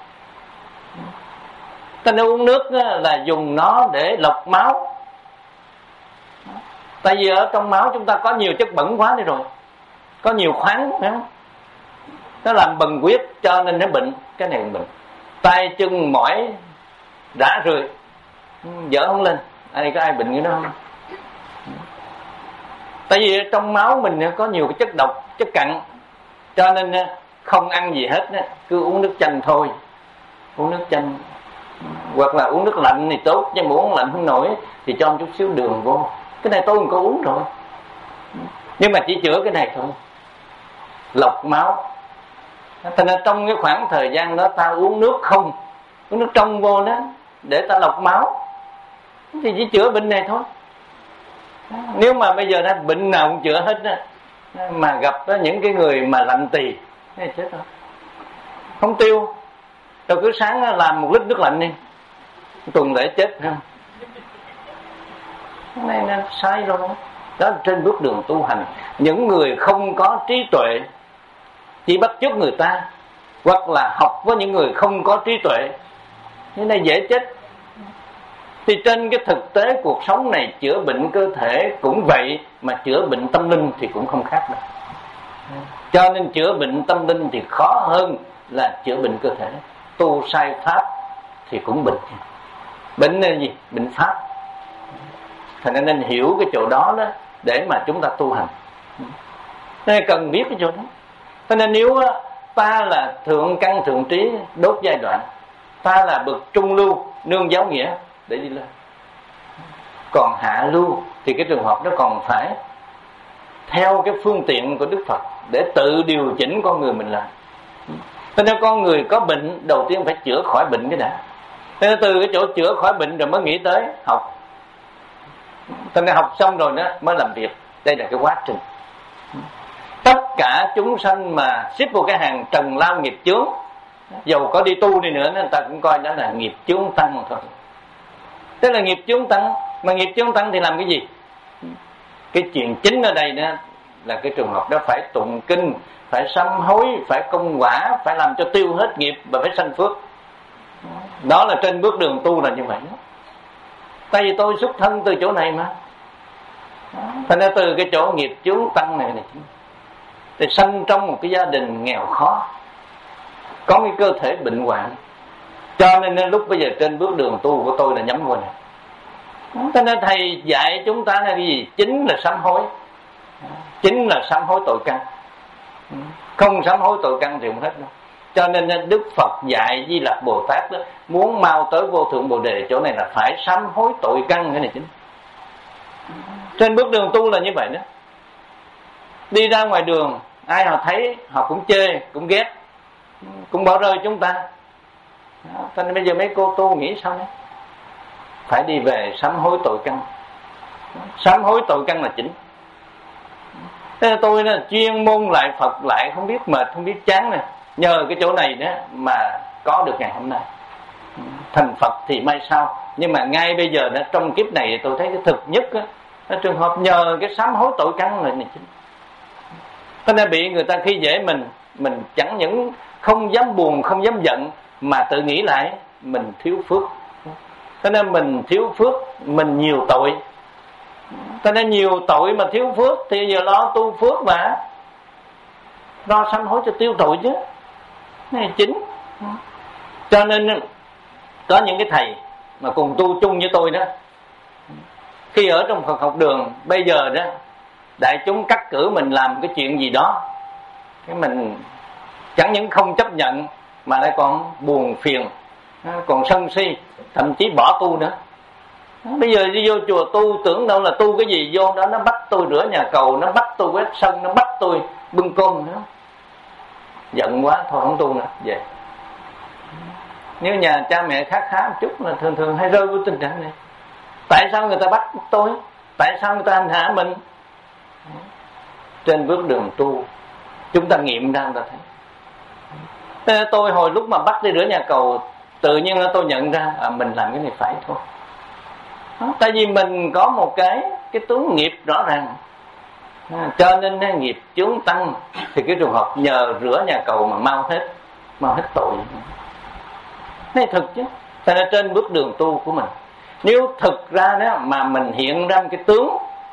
Ta nên uống nước là dùng nó để lọc máu. Tại vì ở trong máu chúng ta có nhiều chất bẩn quá đi rồi, có nhiều khoáng đó. Nó làm bần huyết cho nên nó bệnh. Cái này bệnh tay chân mỏi rã rượi, dở không lên. Ai có ai bệnh như đó không? Tại vì trong máu mình có nhiều cái chất độc, chất cặn, cho nên không ăn gì hết, cứ uống nước chanh thôi. Uống nước chanh hoặc là uống nước lạnh thì tốt, nhưng mà uống lạnh không nổi thì cho một chút xíu đường vô. Cái này tôi cũng có uống rồi, nhưng mà chỉ chữa cái này thôi, lọc máu. Thành ra trong cái khoảng thời gian đó ta uống nước không, uống nước trong vô đó để ta lọc máu thì chỉ chữa bệnh này thôi. Nếu mà bây giờ đã bệnh nào cũng chữa hết đó, mà gặp đó những cái người mà lạnh tỳ thì chết rồi, không tiêu. Rồi cứ sáng làm một lít nước lạnh đi, tuần lễ chết không? Cái này là sai rồi. Đó là trên bước đường tu hành. Những người không có trí tuệ chỉ bắt chước người ta, hoặc là học với những người không có trí tuệ, như này dễ chết. Thì trên cái thực tế cuộc sống này, chữa bệnh cơ thể cũng vậy, mà chữa bệnh tâm linh thì cũng không khác đâu. Cho nên chữa bệnh tâm linh thì khó hơn là chữa bệnh cơ thể. Tu sai pháp thì cũng bệnh. Bệnh là gì? Bệnh pháp. Thành ra nên hiểu cái chỗ đó đó để mà chúng ta tu hành. Nên cần biết cái chỗ đó. Cho nên nếu ta là thượng căn thượng trí đốt giai đoạn, ta là bậc trung lưu nương giáo nghĩa để đi lên. Còn hạ lưu thì cái trường hợp đó còn phải theo cái phương tiện của Đức Phật để tự điều chỉnh con người mình lại. Cho nên con người có bệnh, đầu tiên phải chữa khỏi bệnh cái đã. Cho nên từ cái chỗ chữa khỏi bệnh rồi mới nghĩ tới học. Cho nên học xong rồi đó mới làm việc. Đây là cái quá trình. Tất cả chúng sanh mà xếp vào cái hàng trần lao nghiệp chướng, dầu có đi tu đi nữa, người ta cũng coi đó là nghiệp chướng tăng thôi. Tức là nghiệp chướng tăng. Mà nghiệp chướng tăng thì làm cái gì? Cái chuyện chính ở đây đó là cái trường hợp đó phải tụng kinh, phải sám hối, phải công quả, phải làm cho tiêu hết nghiệp và phải sanh phước. Đó là trên bước đường tu là như vậy đó. Tại vì tôi xuất thân từ chỗ này mà. Thành ra từ cái chỗ nghiệp chướng tăng này này thì sanh trong một cái gia đình nghèo khó, có cái cơ thể bệnh hoạn. Cho nên lúc bây giờ trên bước đường tu của tôi là nhắm vô này. Cho nên thầy dạy chúng ta là cái gì? Chính là sám hối. Chính là sám hối tội căn. Không sám hối tội căn thì không hết đâu. Cho nên Đức Phật dạy Di Lặc Bồ Tát đó, muốn mau tới vô thượng Bồ Đề chỗ này là phải sám hối tội căn. Cái này chính. Trên bước đường tu là như vậy đó. Đi ra ngoài đường, ai họ thấy họ cũng chê, cũng ghét, cũng bỏ rơi chúng ta. Cho nên bây giờ mấy cô tu nghĩ sao đấy? Phải đi về sám hối tội căn. Sám hối tội căn là chính. Thế là tôi đó, chuyên môn lại Phật lại không biết mệt, không biết chán nè. Nhờ cái chỗ này đó mà có được ngày hôm nay. Thành Phật thì may sao. Nhưng mà ngay bây giờ đó, trong kiếp này tôi thấy cái thực nhất đó, là trường hợp nhờ cái sám hối tội căn là này chính. Cho nên bị người ta khi dễ mình, mình chẳng những không dám buồn, không dám giận, mà tự nghĩ lại mình thiếu phước. Cho nên mình thiếu phước, mình nhiều tội. Cho nên nhiều tội mà thiếu phước thì giờ lo tu phước mà, lo sám hối cho tiêu tội chứ. Này chính. Cho nên có những cái thầy mà cùng tu chung với tôi đó, khi ở trong Phật học đường bây giờ đó, đại chúng cắt cử mình làm cái chuyện gì đó, cái mình chẳng những không chấp nhận mà lại còn buồn phiền, còn sân si, thậm chí bỏ tu nữa. Bây giờ đi vô chùa tu tưởng đâu là tu cái gì, vô đó nó bắt tôi rửa nhà cầu, nó bắt tôi quét sân, nó bắt tôi bưng cơm nữa. Giận quá thôi không tu nữa về. Nếu nhà cha mẹ khá khá một chút là thường thường hay rơi vào tình trạng này. Tại sao người ta bắt tôi? Tại sao người ta hành hạ mình? Trên bước đường tu chúng ta nghiệm ra, người ta thấy. Tôi hồi lúc mà bắt đi rửa nhà cầu, tự nhiên tôi nhận ra à, mình làm cái này phải thôi. Tại vì mình có một cái cái tướng nghiệp rõ ràng, à, cho nên nghiệp chướng tăng, thì cái trường hợp nhờ rửa nhà cầu mà mau hết mau hết tội. Này thực chứ. Thế nên trên bước đường tu của mình, nếu thực ra đó mà mình hiện ra cái tướng,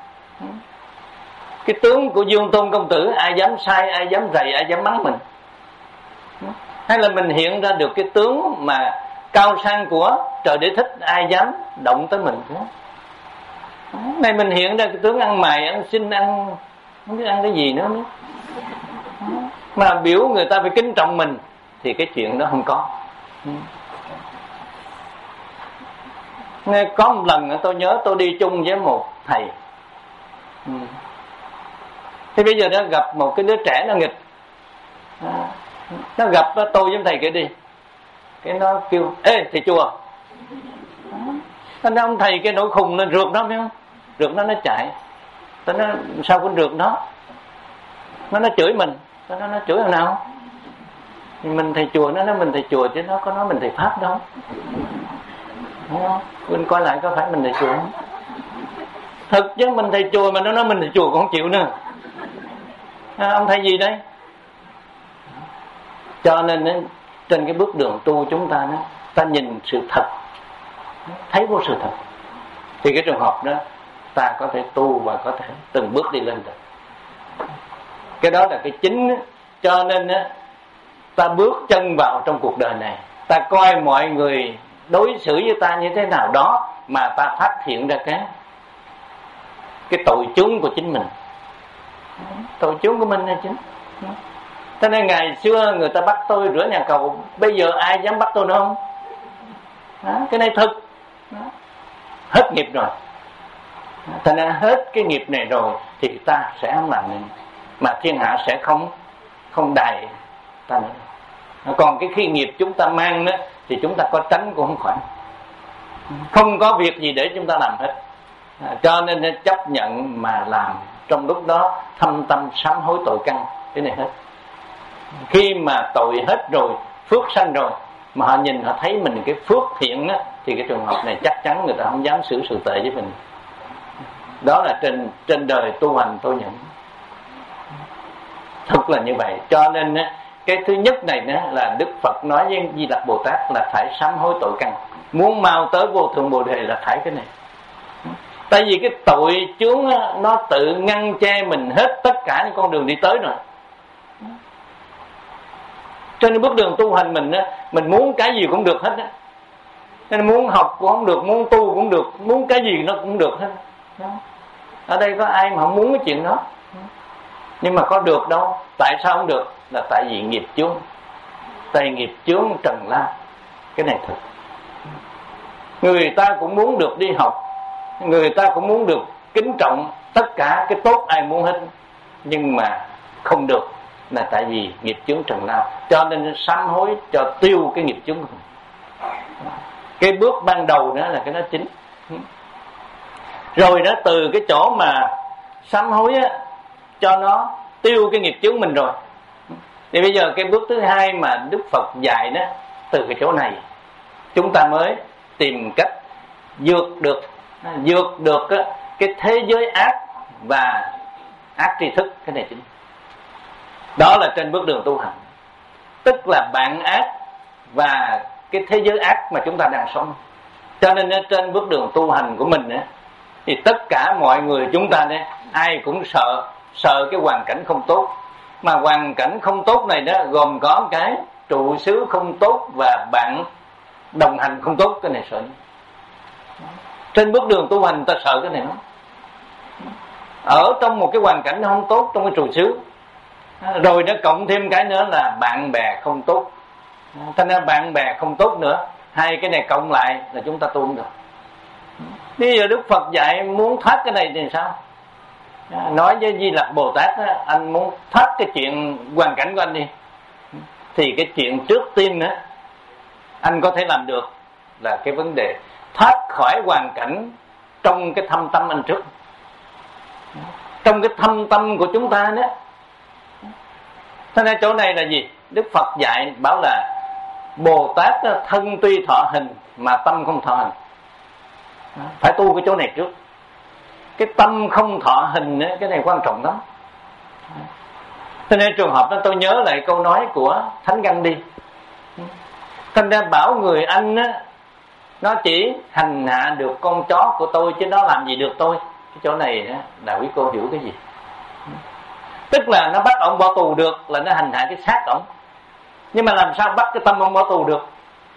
cái tướng của Dương Tôn công tử, ai dám sai, ai dám rầy, ai dám mắng mình? Hay là mình hiện ra được cái tướng mà cao sang của Trời Đế Thích, ai dám động tới mình? Này mình hiện ra cái tướng ăn mày, ăn xin, ăn không biết ăn cái gì nữa nữa, mà biểu người ta phải kính trọng mình, thì cái chuyện đó không có. Có một lần tôi nhớ tôi đi chung với một thầy, thì bây giờ nó gặp một cái đứa trẻ nó nghịch, nó gặp tôi với thầy kia đi, cái nó kêu ê thầy chùa, nó ông thầy cái nỗi khùng lên rượt nó, biết không? Rượt nó nó chạy, nó nó sao cũng rượt nó, nó nó chửi mình, nó nó, nó chửi hồi nào? Mình thầy chùa, nó nói mình thầy chùa chứ nó có nói mình thầy pháp đâu, đúng không? Mình coi lại có phải mình thầy chùa không? Thực chứ mình thầy chùa mà nó nói mình thầy chùa còn không chịu nữa. À, ông thầy gì đây? Cho nên trên cái bước đường tu chúng ta đó, ta nhìn sự thật, thấy vô sự thật, thì cái trường hợp đó ta có thể tu và có thể từng bước đi lên được. Cái đó là cái chính đó. Cho nên đó, ta bước chân vào trong cuộc đời này, ta coi mọi người đối xử với ta như thế nào đó, mà ta phát hiện ra cái cái tội chướng của chính mình, tội chướng của mình là chính. Cho nên ngày xưa người ta bắt tôi rửa nhà cầu, bây giờ ai dám bắt tôi nữa không? Đó, cái này thực đó. Hết nghiệp rồi, cho nên hết cái nghiệp này rồi thì ta sẽ không làm nữa, mà thiên hạ sẽ không không đày ta nữa. Còn cái khi nghiệp chúng ta mang đó, thì chúng ta có tránh cũng không khỏi, không có việc gì để chúng ta làm hết. À, cho nên chấp nhận mà làm, trong lúc đó thâm tâm sám hối tội căn, cái này hết. Khi mà tội hết rồi, phước sanh rồi, mà họ nhìn họ thấy mình cái phước thiện á, thì cái trường hợp này chắc chắn người ta không dám xử sự tệ với mình. Đó là trên trên đời tu hành tôi nhận thật là như vậy. Cho nên á, cái thứ nhất này nữa là Đức Phật nói với Di Lặc Bồ Tát là phải sám hối tội căn, muốn mau tới vô thượng Bồ Đề là phải cái này. Tại vì cái tội chướng á, nó tự ngăn che mình hết tất cả những con đường đi tới rồi. Cho nên bước đường tu hành mình á, mình muốn cái gì cũng được hết á. Nên muốn học cũng không được, muốn tu cũng được, muốn cái gì nó cũng được hết. Ở đây có ai mà không muốn cái chuyện đó? Nhưng mà có được đâu. Tại sao không được? Là tại vì nghiệp chướng. Tại nghiệp chướng trần la. Cái này thật. Người ta cũng muốn được đi học, người ta cũng muốn được kính trọng, tất cả cái tốt ai muốn hết, nhưng mà không được là tại vì nghiệp chướng trần lao. Cho nên sám hối cho tiêu cái nghiệp chướng của mình. Cái bước ban đầu đó là cái đó chính. Rồi đó, từ cái chỗ mà sám hối á, cho nó tiêu cái nghiệp chướng mình rồi, thì bây giờ cái bước thứ hai mà Đức Phật dạy đó, từ cái chỗ này chúng ta mới tìm cách vượt được vượt được cái thế giới ác và ác tri thức. Cái này chính đó là trên bước đường tu hành, tức là bạn ác và cái thế giới ác mà chúng ta đang sống. Cho nên trên bước đường tu hành của mình thì tất cả mọi người chúng ta đấy, ai cũng sợ sợ cái hoàn cảnh không tốt. Mà hoàn cảnh không tốt này đó gồm có cái trụ xứ không tốt và bạn đồng hành không tốt. Cái này sợ. Trên bước đường tu hành ta sợ cái này lắm. Ở trong một cái hoàn cảnh không tốt, trong cái trụ xứ, rồi nó cộng thêm cái nữa là bạn bè không tốt. Thành ra bạn bè không tốt nữa, hai cái này cộng lại là chúng ta tu không được. Bây giờ Đức Phật dạy muốn thoát cái này thì sao? Nói với Di Lặc Bồ Tát, anh muốn thoát cái chuyện hoàn cảnh của anh đi, thì cái chuyện trước tiên đó anh có thể làm được là cái vấn đề thoát khỏi hoàn cảnh trong cái thâm tâm anh trước. Trong cái thâm tâm của chúng ta đó. Thế nên chỗ này là gì? Đức Phật dạy bảo là Bồ Tát thân tuy thọ hình mà tâm không thọ hình. Phải tu cái chỗ này trước. Cái tâm không thọ hình đó, cái này quan trọng lắm. Thế nên trường hợp đó tôi nhớ lại câu nói của Thánh Gandhi. Thành ra bảo người Anh á, nó chỉ hành hạ được con chó của tôi chứ nó làm gì được tôi. Cái chỗ này á, là quý cô hiểu cái gì? Tức là nó bắt ông bỏ tù được là nó hành hạ cái xác ông, nhưng mà làm sao bắt cái tâm ông bỏ tù được?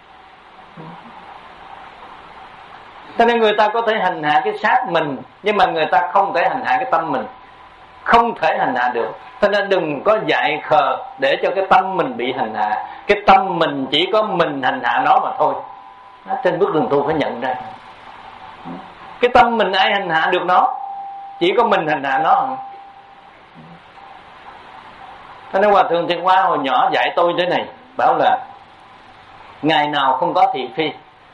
Cho nên người ta có thể hành hạ cái xác mình, nhưng mà người ta không thể hành hạ cái tâm mình. Không thể hành hạ được. Cho nên đừng có dại khờ để cho cái tâm mình bị hành hạ. Cái tâm mình chỉ có mình hành hạ nó mà thôi. Đó, trên bước đường tu phải nhận ra. Cái tâm mình ai hành hạ được nó? Chỉ có mình hành hạ nó. Cho nên Hòa Thượng Thiện Hoa hồi nhỏ dạy tôi thế này, bảo là ngày nào không có thị phi,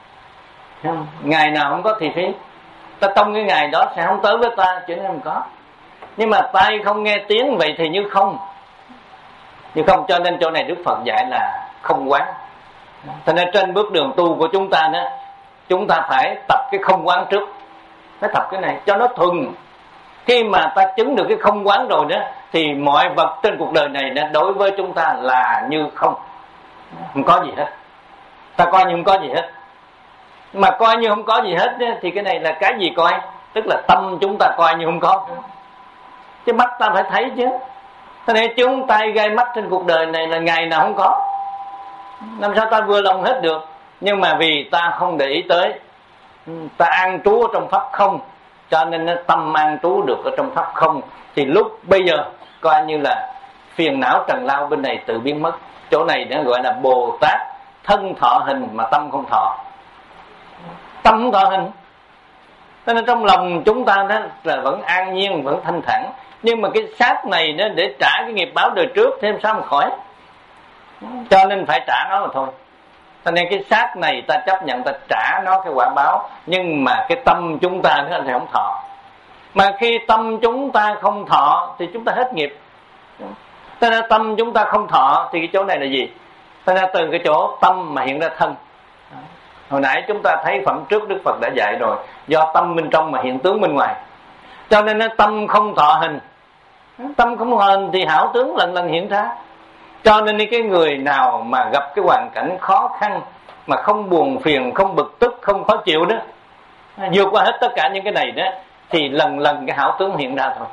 ngày nào không có thị phi, ta trong cái ngày đó sẽ không tới với ta, chứ nên không có. Nhưng mà tai không nghe tiếng vậy thì như không, như không. Cho nên chỗ này Đức Phật dạy là không quán. Cho nên trên bước đường tu của chúng ta đó, chúng ta phải tập cái không quán trước. Phải tập cái này cho nó thuần. Khi mà ta chứng được cái không quán rồi đó, thì mọi vật trên cuộc đời này đó, đối với chúng ta là như không, không có gì hết. Ta coi như không có gì hết. Mà coi như không có gì hết đó, thì cái này là cái gì coi? Tức là tâm chúng ta coi như không có. Chứ mắt ta phải thấy chứ. Thế nên chúng tay gai mắt trên cuộc đời này là ngày nào không có. Làm sao ta vừa lòng hết được? Nhưng mà vì ta không để ý tới, ta an trú ở trong pháp không, cho nên nó tâm an trú được ở trong pháp không. Thì lúc bây giờ coi như là phiền não trần lao bên này tự biến mất. Chỗ này nó gọi là Bồ Tát thân thọ hình mà tâm không thọ. Tâm không thọ hình, cho nên trong lòng chúng ta đó là vẫn an nhiên, vẫn thanh thản. Nhưng mà cái xác này nó để trả cái nghiệp báo đời trước thêm sao mà khỏi. Cho nên phải trả nó mà thôi. Cho nên cái xác này ta chấp nhận ta trả nó cái quả báo, nhưng mà cái tâm chúng ta nó thì không thọ. Mà khi tâm chúng ta không thọ thì chúng ta hết nghiệp. Cho nên tâm chúng ta không thọ thì cái chỗ này là gì? Cho nên từ cái chỗ tâm mà hiện ra thân. Hồi nãy chúng ta thấy phẩm trước Đức Phật đã dạy rồi, do tâm bên trong mà hiện tướng bên ngoài. Cho nên nó tâm không thọ hình. Tâm không thọ hình thì hảo tướng lần lần hiện ra. Cho nên cái người nào mà gặp cái hoàn cảnh khó khăn mà không buồn phiền, không bực tức, không khó chịu đó, vượt qua hết tất cả những cái này đó, thì lần lần cái hảo tướng hiện ra thôi.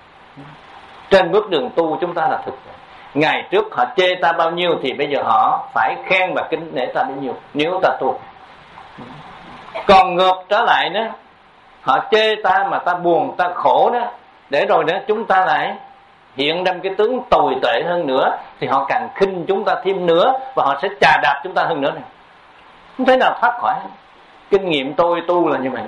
Trên bước đường tu chúng ta là thực. Ngày trước họ chê ta bao nhiêu thì bây giờ họ phải khen và kính nể ta bấy nhiêu, nếu ta tu. Còn ngược trở lại đó, họ chê ta mà ta buồn, ta khổ đó, để rồi đó chúng ta lại hiện ra cái tướng tồi tệ hơn nữa, thì họ càng khinh chúng ta thêm nữa, và họ sẽ chà đạp chúng ta hơn nữa này. Không thể nào thoát khỏi. Kinh nghiệm tôi tu là như vậy.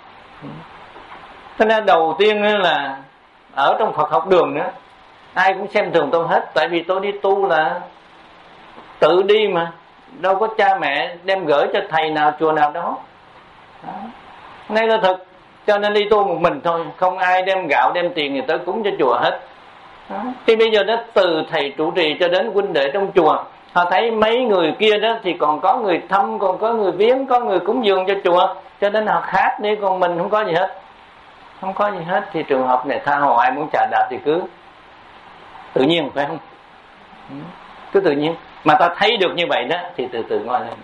Cho nên đầu tiên là ở trong Phật học đường nữa, ai cũng xem thường tôi hết. Tại vì tôi đi tu là tự đi mà, đâu có cha mẹ đem gửi cho thầy nào chùa nào đó. Đó. Đây là thực. Cho nên đi tu một mình thôi, không ai đem gạo đem tiền gì tới cúng cho chùa hết. Đó. Thì bây giờ đó, từ thầy trụ trì cho đến huynh đệ trong chùa, họ thấy mấy người kia đó thì còn có người thăm, còn có người viếng, có người cúng dường cho chùa, cho nên họ khác đi, còn mình không có gì hết. Không có gì hết thì trường hợp này tha hồ, ai muốn chà đạp thì cứ tự nhiên, phải không? Cứ tự nhiên. Mà ta thấy được như vậy đó thì từ từ ngoi lên.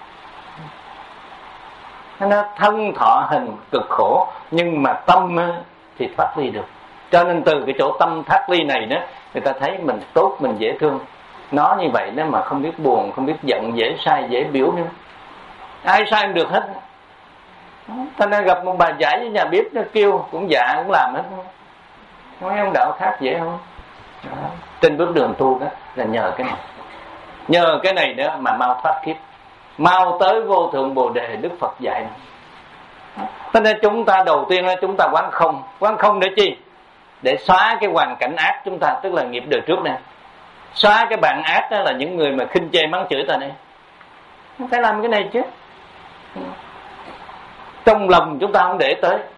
Nó thân thọ hình cực khổ, nhưng mà tâm thì thoát ly được. Cho nên từ cái chỗ tâm thoát ly này đó, người ta thấy mình tốt, mình dễ thương. Nó như vậy đó mà không biết buồn, không biết giận, dễ sai, dễ biểu nữa. Ai sai cũng được hết. Ta nên gặp một bà giải với nhà bếp, nó kêu cũng dạ cũng làm hết. Nói ông đạo khác dễ không? Đó. Trên bước đường tu đó là nhờ cái này. Nhờ cái này đó mà mau thoát kiếp, mau tới vô thượng Bồ Đề Đức Phật dạy. Cho nên chúng ta đầu tiên là chúng ta quán không. Quán không để chi? Để xóa cái hoàn cảnh ác chúng ta, tức là nghiệp đời trước nè. Xóa cái bạn ác đó là những người mà khinh chê mắng chửi ta này. Phải làm cái này chứ. Trong lòng chúng ta không để tới.